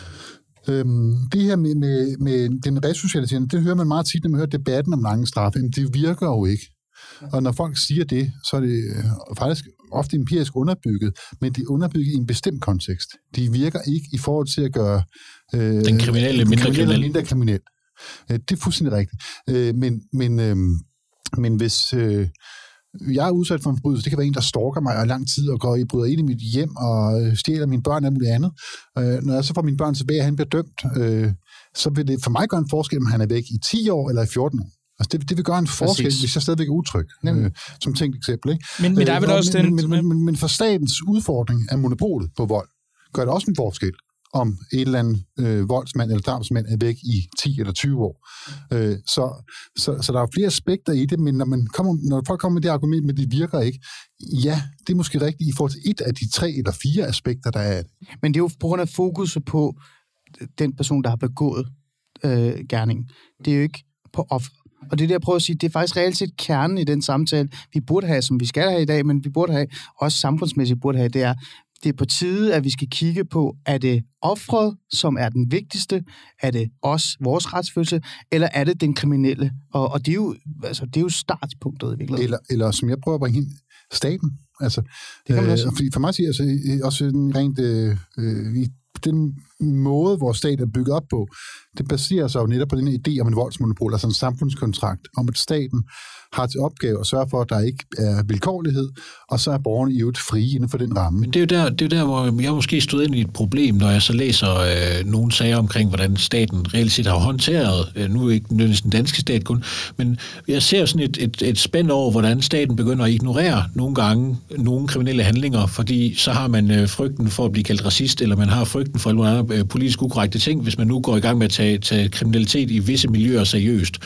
Øhm, det her med, med, med den resocialisering, det hører man meget tit, når man hører debatten om lange straffe, men det virker jo ikke. Og når folk siger det, så er det øh, faktisk ofte empirisk underbygget, men det er underbygget i en bestemt kontekst. De virker ikke i forhold til at gøre øh, den kriminelle mindre kriminel. mindre kriminel. Øh, det er fuldstændig rigtigt. Øh, men, men, øh, men hvis øh, jeg er udsat for en forbrydelse, det kan være en, der stalker mig i lang tid og går i bryder ind i mit hjem og stjæler mine børn og muligt andet. Øh, når jeg så får mine børn tilbage, og han bliver dømt, øh, så vil det for mig gøre en forskel, om han er væk i ti år eller i fjorten år. Altså det, det vil gøre en forskel, Præcis. Hvis jeg stadigvæk er utryg, øh, som tænkt eksempel. Ikke? Men, men der er vel øh, også men, den... Men, men, men, men for statens udfordring er monopolet på vold. gør det også en forskel, om et eller andet øh, voldsmand eller drabsmand er væk i ti eller tyve år. Øh, så, så, så der er flere aspekter i det, men når, man kommer, når folk kommer med det argument, men det virker ikke, ja, det er måske rigtigt i forhold til et af de tre eller fire aspekter, der er. Men det er jo på grund af fokus på den person, der har begået øh, gerningen. Det er jo ikke på offer. Og det er det, jeg prøver at sige, det er faktisk reelt set kernen i den samtale, vi burde have, som vi skal have i dag, men vi burde have, også samfundsmæssigt burde have, det er, det er på tide, at vi skal kigge på, er det offeret, som er den vigtigste? Er det os, vores retsfølelse? Eller er det den kriminelle? Og, og det, er jo, altså, det er jo startpunktet i virkeligheden. Eller, eller som jeg prøver at bringe ind, staten. Altså, det kan man øh, også. Fordi for mig siger altså, også rent øh, øh, den måde, hvor stat er bygget op på, det baserer sig jo netop på den idé om en voldsmonopol, altså en samfundskontrakt, om at staten har til opgave at sørge for, at der ikke er vilkårlighed, og så er borgerne i øvrigt frie inden for den ramme. Men det er jo der, det er der hvor jeg måske stod ind i et problem, når jeg så læser øh, nogle sager omkring, hvordan staten reelt set har håndteret, øh, nu ikke nødvendigvis den danske stat kun, men jeg ser sådan et, et, et spænd over, hvordan staten begynder at ignorere nogle gange nogle kriminelle handlinger, fordi så har man øh, frygten for at blive kaldt racist, eller man har frygten for alle andre øh, politisk ukorrekte ting, hvis man nu går i gang med at tage, tage kriminalitet i visse miljøer seriøst.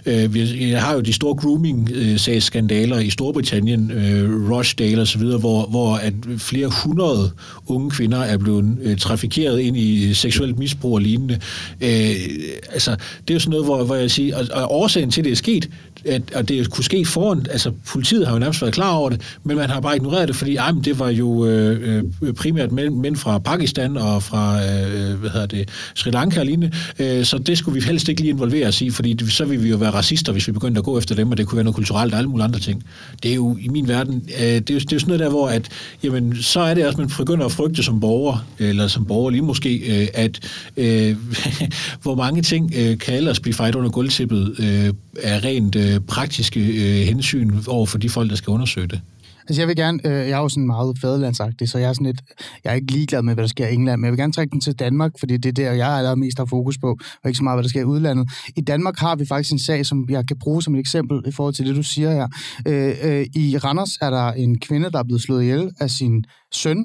Øh, jeg har jo de store grooming-sagsskandaler i Storbritannien, øh, Rochdale og så videre, hvor, hvor at flere hundrede unge kvinder er blevet øh, trafikeret ind i seksuelt misbrug og lignende. Øh, altså, det er jo sådan noget, hvor, hvor jeg siger, og, og årsagen til, det er sket, at, at det kunne ske foran, altså politiet har jo nærmest været klar over det, men man har bare ignoreret det, fordi ej, men det var jo øh, primært mænd, mænd fra Pakistan og fra øh, hvad hedder det, Sri Lanka og lignende, øh, så det skulle vi helst ikke lige involvere os i, fordi så ville vi jo være racister, hvis vi begyndte at gå efter dem, og det kunne være noget kulturelt og alle mulige andre ting. Det er jo i min verden, øh, det, er jo, det er jo sådan noget der, hvor at, jamen, så er det også, man begynder at frygte som borger, eller som borger lige måske, øh, at øh, hvor mange ting øh, kan ellers blive fejret under gulvtæppet øh, af rent øh, praktiske øh, hensyn over for de folk, der skal undersøge det. Altså jeg vil gerne, øh, jeg er jo sådan meget faderlandsagtig, så jeg er sådan lidt, jeg er ikke ligeglad med, hvad der sker i England, men jeg vil gerne trække den til Danmark, fordi det er der, jeg er mest har fokus på, og ikke så meget, hvad der sker i udlandet. I Danmark har vi faktisk en sag, som jeg kan bruge som et eksempel i forhold til det, du siger her. Øh, øh, I Randers er der en kvinde, der er blevet slået ihjel af sin søn.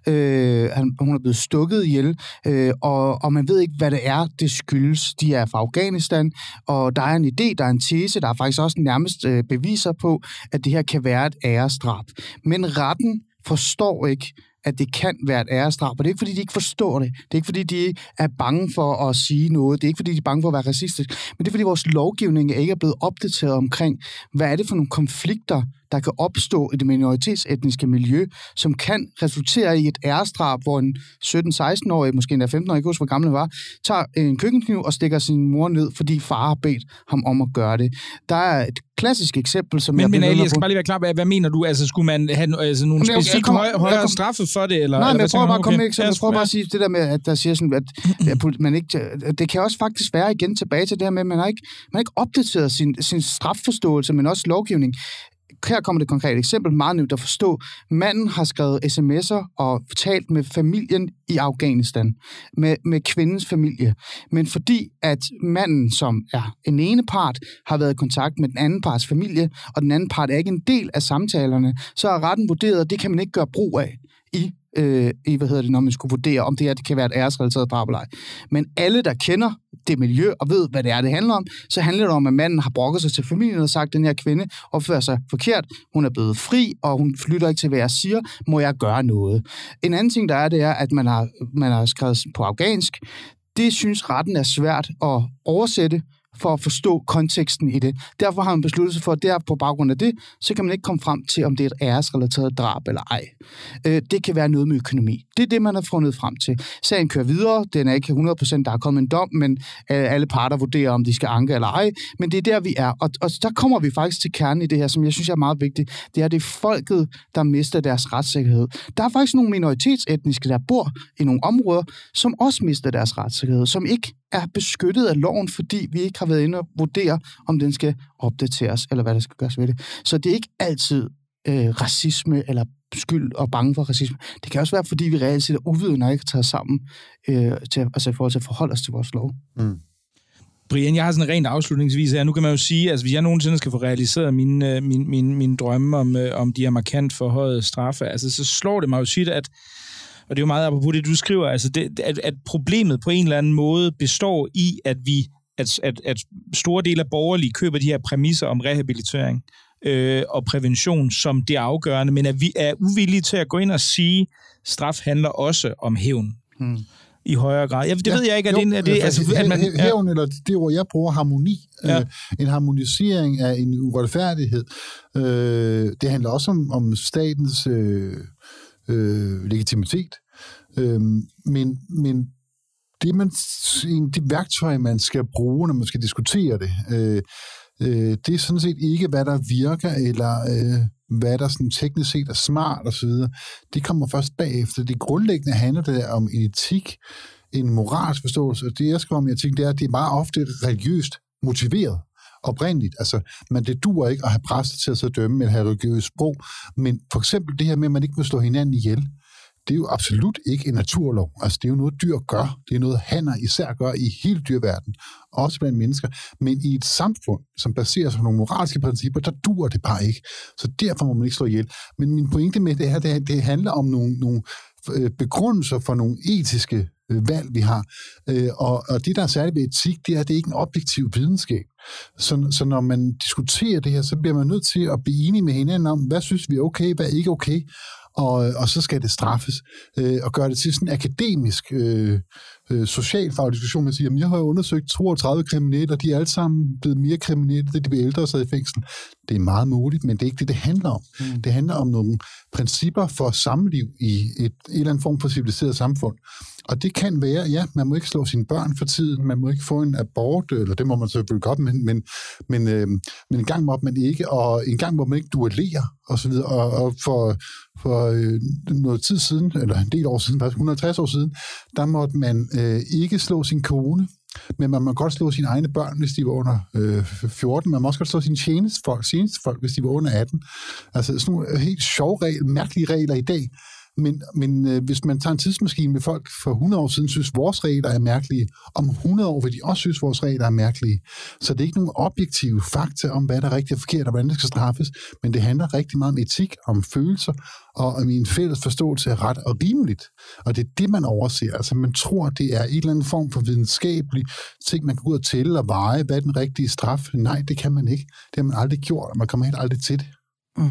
Øh, han, hun er blevet stukket ihjel, øh, og, og man ved ikke, hvad det er, det skyldes. De er fra Afghanistan, og der er en idé, der er en tese, der er faktisk også nærmest øh, beviser på, at det her kan være et æresdrab. Men retten forstår ikke, at det kan være et æresdrab, og det er ikke, fordi de ikke forstår det. Det er ikke, fordi de er bange for at sige noget. Det er ikke, fordi de er bange for at være racistisk. Men det er, fordi vores lovgivning ikke er blevet opdateret omkring, hvad er det for nogle konflikter, der kan opstå i det minoritetsetniske miljø, som kan resultere i et æresdrab, hvor en sytten-seksten-årig, måske endda femten-årig, ikke huske, hvor gammel han var, tager en køkkenkniv og stikker sin mor ned, fordi far har bedt ham om at gøre det. Der er et klassisk eksempel, som men, jeg... Men Ali, jeg skal bare lige være klar på, hvad mener du? Altså, skulle man have altså, nogle jeg, specifikt kommer, højere, højere straffe for det? Eller, nej, eller men jeg prøver bare at komme med okay. eksempel. Jeg prøver bare at sige det der med, at der siger sådan, at, at man ikke... Det kan også faktisk være igen tilbage til det her med, at man har ikke, man har ikke opdateret sin, sin strafforståelse, men også lovgivning. Her kommer det konkrete eksempel, meget nemt at forstå. Manden har skrevet sms'er og talt med familien i Afghanistan, med, med kvindens familie. Men fordi at manden, som er en ene part, har været i kontakt med den anden parts familie, og den anden part er ikke en del af samtalerne, så er retten vurderet, at det kan man ikke gøre brug af i Øh, i, hvad hedder det, når man skulle vurdere, om det her det kan være et æresrelateret drab eller ej. Men alle, der kender det miljø og ved, hvad det er, det handler om, så handler det om, at manden har brokket sig til familien og sagt, at den her kvinde opfører sig forkert, hun er blevet fri, og hun flytter ikke til, hvad jeg siger, må jeg gøre noget. En anden ting, der er, det er, at man har, man har skrevet på afghansk. Det synes retten er svært at oversætte, for at forstå konteksten i det. Derfor har man besluttet sig for, at der på baggrund af det, så kan man ikke komme frem til, om det er et æresrelateret drab eller ej. Øh, det kan være noget med økonomi. Det er det, man har fundet frem til. Sagen kører videre. Den er ikke hundrede procent, der er kommet en dom, men øh, alle parter vurderer, om de skal anke eller ej. Men det er der, vi er. Og, og der kommer vi faktisk til kernen i det her, som jeg synes er meget vigtigt. Det er det folket, der mister deres retssikkerhed. Der er faktisk nogle minoritetsetniske, der bor i nogle områder, som også mister deres retssikkerhed, som ikke er beskyttet af loven, fordi vi ikke har været inde og vurdere, om den skal opdateres, eller hvad der skal gøres ved det. Så det er ikke altid øh, racisme, eller skyld og bange for racisme. Det kan også være, fordi vi reelt set er uvidende og ikke tager sammen øh, til, altså i forhold til at forholde os til vores lov. Mm. Brian, jeg har sådan rent afslutningsvis her. Nu kan man jo sige, at altså, hvis jeg nogensinde skal få realiseret mine, mine, mine, mine drømme om, om de her markant forhøjede straffe, altså, så slår det mig jo tit, at og det er jo meget apropos det, du skriver, altså det, at, at problemet på en eller anden måde består i, at vi, at, at, at store dele af borgerlige køber de her præmisser om rehabilitering øh, og prævention som det afgørende, men at vi er uvillige til at gå ind og sige, straf handler også om hævn. Hmm. I højere grad. Ja, det ja, ved jeg ikke, at jo, det er... Det, altså, at man, hævn, eller det ord, jeg bruger, harmoni. Ja. Øh, en harmonisering af en uretfærdighed. Øh, det handler også om, om statens øh, øh, legitimitet. Øh, men, men det, man, det værktøj, man skal bruge, når man skal diskutere det, øh, øh, det er sådan set ikke, hvad der virker, eller... Øh, hvad der sådan teknisk set er smart og så videre, det kommer først bagefter. Det grundlæggende handler det om en etik, en moralsk forståelse, og det jeg skriver om etik, det er, at det er meget ofte religiøst motiveret, oprindeligt. Altså, men det duer ikke at have præster til at så dømme eller have religiøst sprog, men for eksempel det her med, at man ikke må slå hinanden ihjel, det er jo absolut ikke en naturlov. Altså, det er jo noget, dyr gør. Det er noget, hanner især gør i hele dyreverdenen, også blandt mennesker. Men i et samfund, som baserer sig på nogle moralske principper, der duer det bare ikke. Så derfor må man ikke slå ihjel. Men min pointe med det her, det, det handler om nogle, nogle begrundelser for nogle etiske valg, vi har. Og, og det, der er særligt ved etik, det er, at det ikke er en objektiv videnskab. Så, så når man diskuterer det her, så bliver man nødt til at blive enige med hinanden om, hvad synes vi er okay, hvad er ikke okay, og, og så skal det straffes, øh, og gøre det til sådan en akademisk øh, øh, socialfaglig diskussion. Man siger, jamen, jeg har jo undersøgt toogtredive kriminelle, og de er alle sammen blevet mere kriminelle, da de blev ældre og sad i fængsel. Det er meget muligt, men det er ikke det, det handler om. Mm. Det handler om nogle principper for samliv i et, et eller andet form for civiliseret samfund. Og det kan være, ja, man må ikke slå sine børn for tiden, man må ikke få en abort, eller det må man selvfølgelig godt, men, men, men, øh, men en gang må man ikke, og en gang må man ikke duellere, og så videre. Og, og for, for øh, noget tid siden, eller en del år siden, faktisk et hundrede og tres år siden, der måtte man øh, ikke slå sin kone, men man må godt slå sine egne børn, hvis de var under øh, fjorten. Man må også godt slå sine tjenestefolk, tjenestefolk, hvis de var under atten. Altså sådan nogle helt sjove regler, mærkelige regler i dag. Men, men øh, hvis man tager en tidsmaskine med folk for hundrede år siden, synes vores regler er mærkelige, om hundrede år vil de også synes, vores regler er mærkelige. Så det er ikke nogen objektive fakta om, hvad der er rigtigt og forkert, og hvordan det skal straffes, men det handler rigtig meget om etik, om følelser, og om en fælles forståelse af ret og rimeligt. Og det er det, man overser. Altså man tror, det er en eller anden form for videnskabelig ting, man kan gå ud og tælle og veje, hvad er den rigtige straf? Nej, det kan man ikke. Det har man aldrig gjort, og man kommer helt aldrig til det. Mm.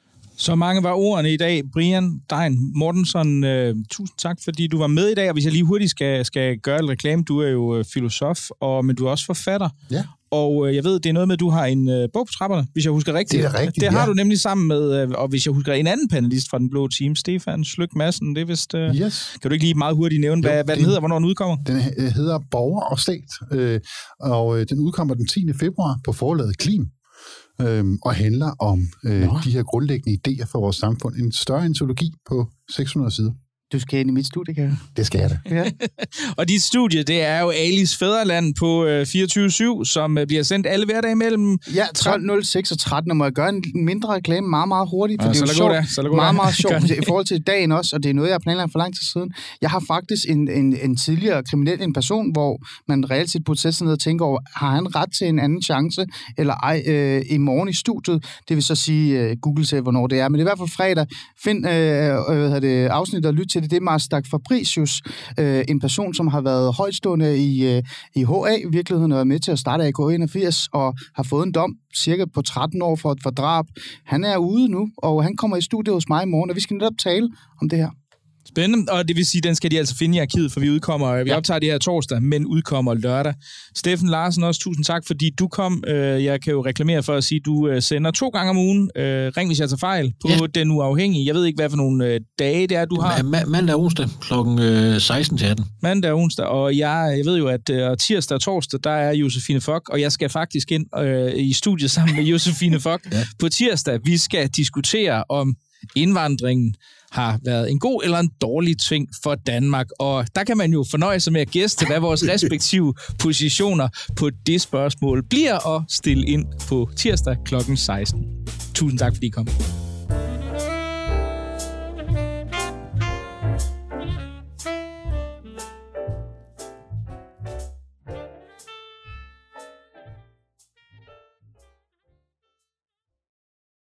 Så mange var ordene i dag. Brian Dein Mortensen, øh, tusind tak, fordi du var med i dag. Og hvis jeg lige hurtigt skal, skal gøre et reklame, du er jo øh, filosof, og, men du er også forfatter. Ja. Og øh, jeg ved, det er noget med, at du har en øh, bog på trapperne, hvis jeg husker rigtigt. Det er rigtigt, Det har ja. du nemlig sammen med, øh, og hvis jeg husker en anden panelist fra Den Blå Team, Stefan Slyk Madsen. Det er vist... Øh, yes. Kan du ikke lige meget hurtigt nævne, jo, hvad, hvad den hedder, hvornår den udkommer? Den hedder Borger og Stat, øh, og øh, den udkommer den tiende februar på forlaget Klim. Øhm, og handler om øh, de her grundlæggende idéer for vores samfund. En større antologi på seks hundrede sider. Du skal ind i mit studie, kan jeg? Det skal jeg da. Ja. Og dit studie, det er jo Alis Fædreland på øh, fireogtyve syv, som øh, bliver sendt alle hverdage mellem... Ja, tolv nul seks og tretten, og må jeg gøre en mindre reklame meget, meget hurtigt, for ja, det er jo sjovt, der, meget, meget, meget sjovt i forhold til dagen også, og det er noget, jeg har planlagt for lang tid siden. Jeg har faktisk en, en, en tidligere kriminel, en person, hvor man reelt set burde sætte sig ned og tænke over, har han ret til en anden chance, eller ej, øh, i morgen i studiet? Det vil så sige, øh, Google siger, hvornår det er, men det er i hvert fald fredag. Find øh, hvad det, afsnit og lyt til det. Det er Marstak Fabricius, øh, en person, som har været højtstående i, øh, i H A, i virkeligheden, og er med til at starte A K enogfirs, og har fået en dom cirka på tretten år for et for drab. Han er ude nu, og han kommer i studiet hos mig i morgen, og vi skal netop tale om det her. Spændende, og det vil sige, den skal de altså finde i arkivet, for vi udkommer, vi optager det her torsdag, men udkommer lørdag. Steffen Larsen, også tusind tak, fordi du kom. Jeg kan jo reklamere for at sige, at du sender to gange om ugen. Ring, hvis jeg tager fejl, på ja. Den Uafhængige. Jeg ved ikke, hvad for nogle dage det er, du har. Ma- mandag og onsdag klokken seksten til atten. Mandag og onsdag, og jeg, jeg ved jo, at uh, tirsdag og torsdag, der er Josefine Fock, og jeg skal faktisk ind uh, i studiet sammen med Josefine Fock. Ja. På tirsdag, vi skal diskutere om indvandringen har været en god eller en dårlig ting for Danmark. Og der kan man jo fornøje sig med at gæste, hvad vores respektive positioner på det spørgsmål bliver, og stille ind på tirsdag klokken seksten. Tusind tak, fordi I kom.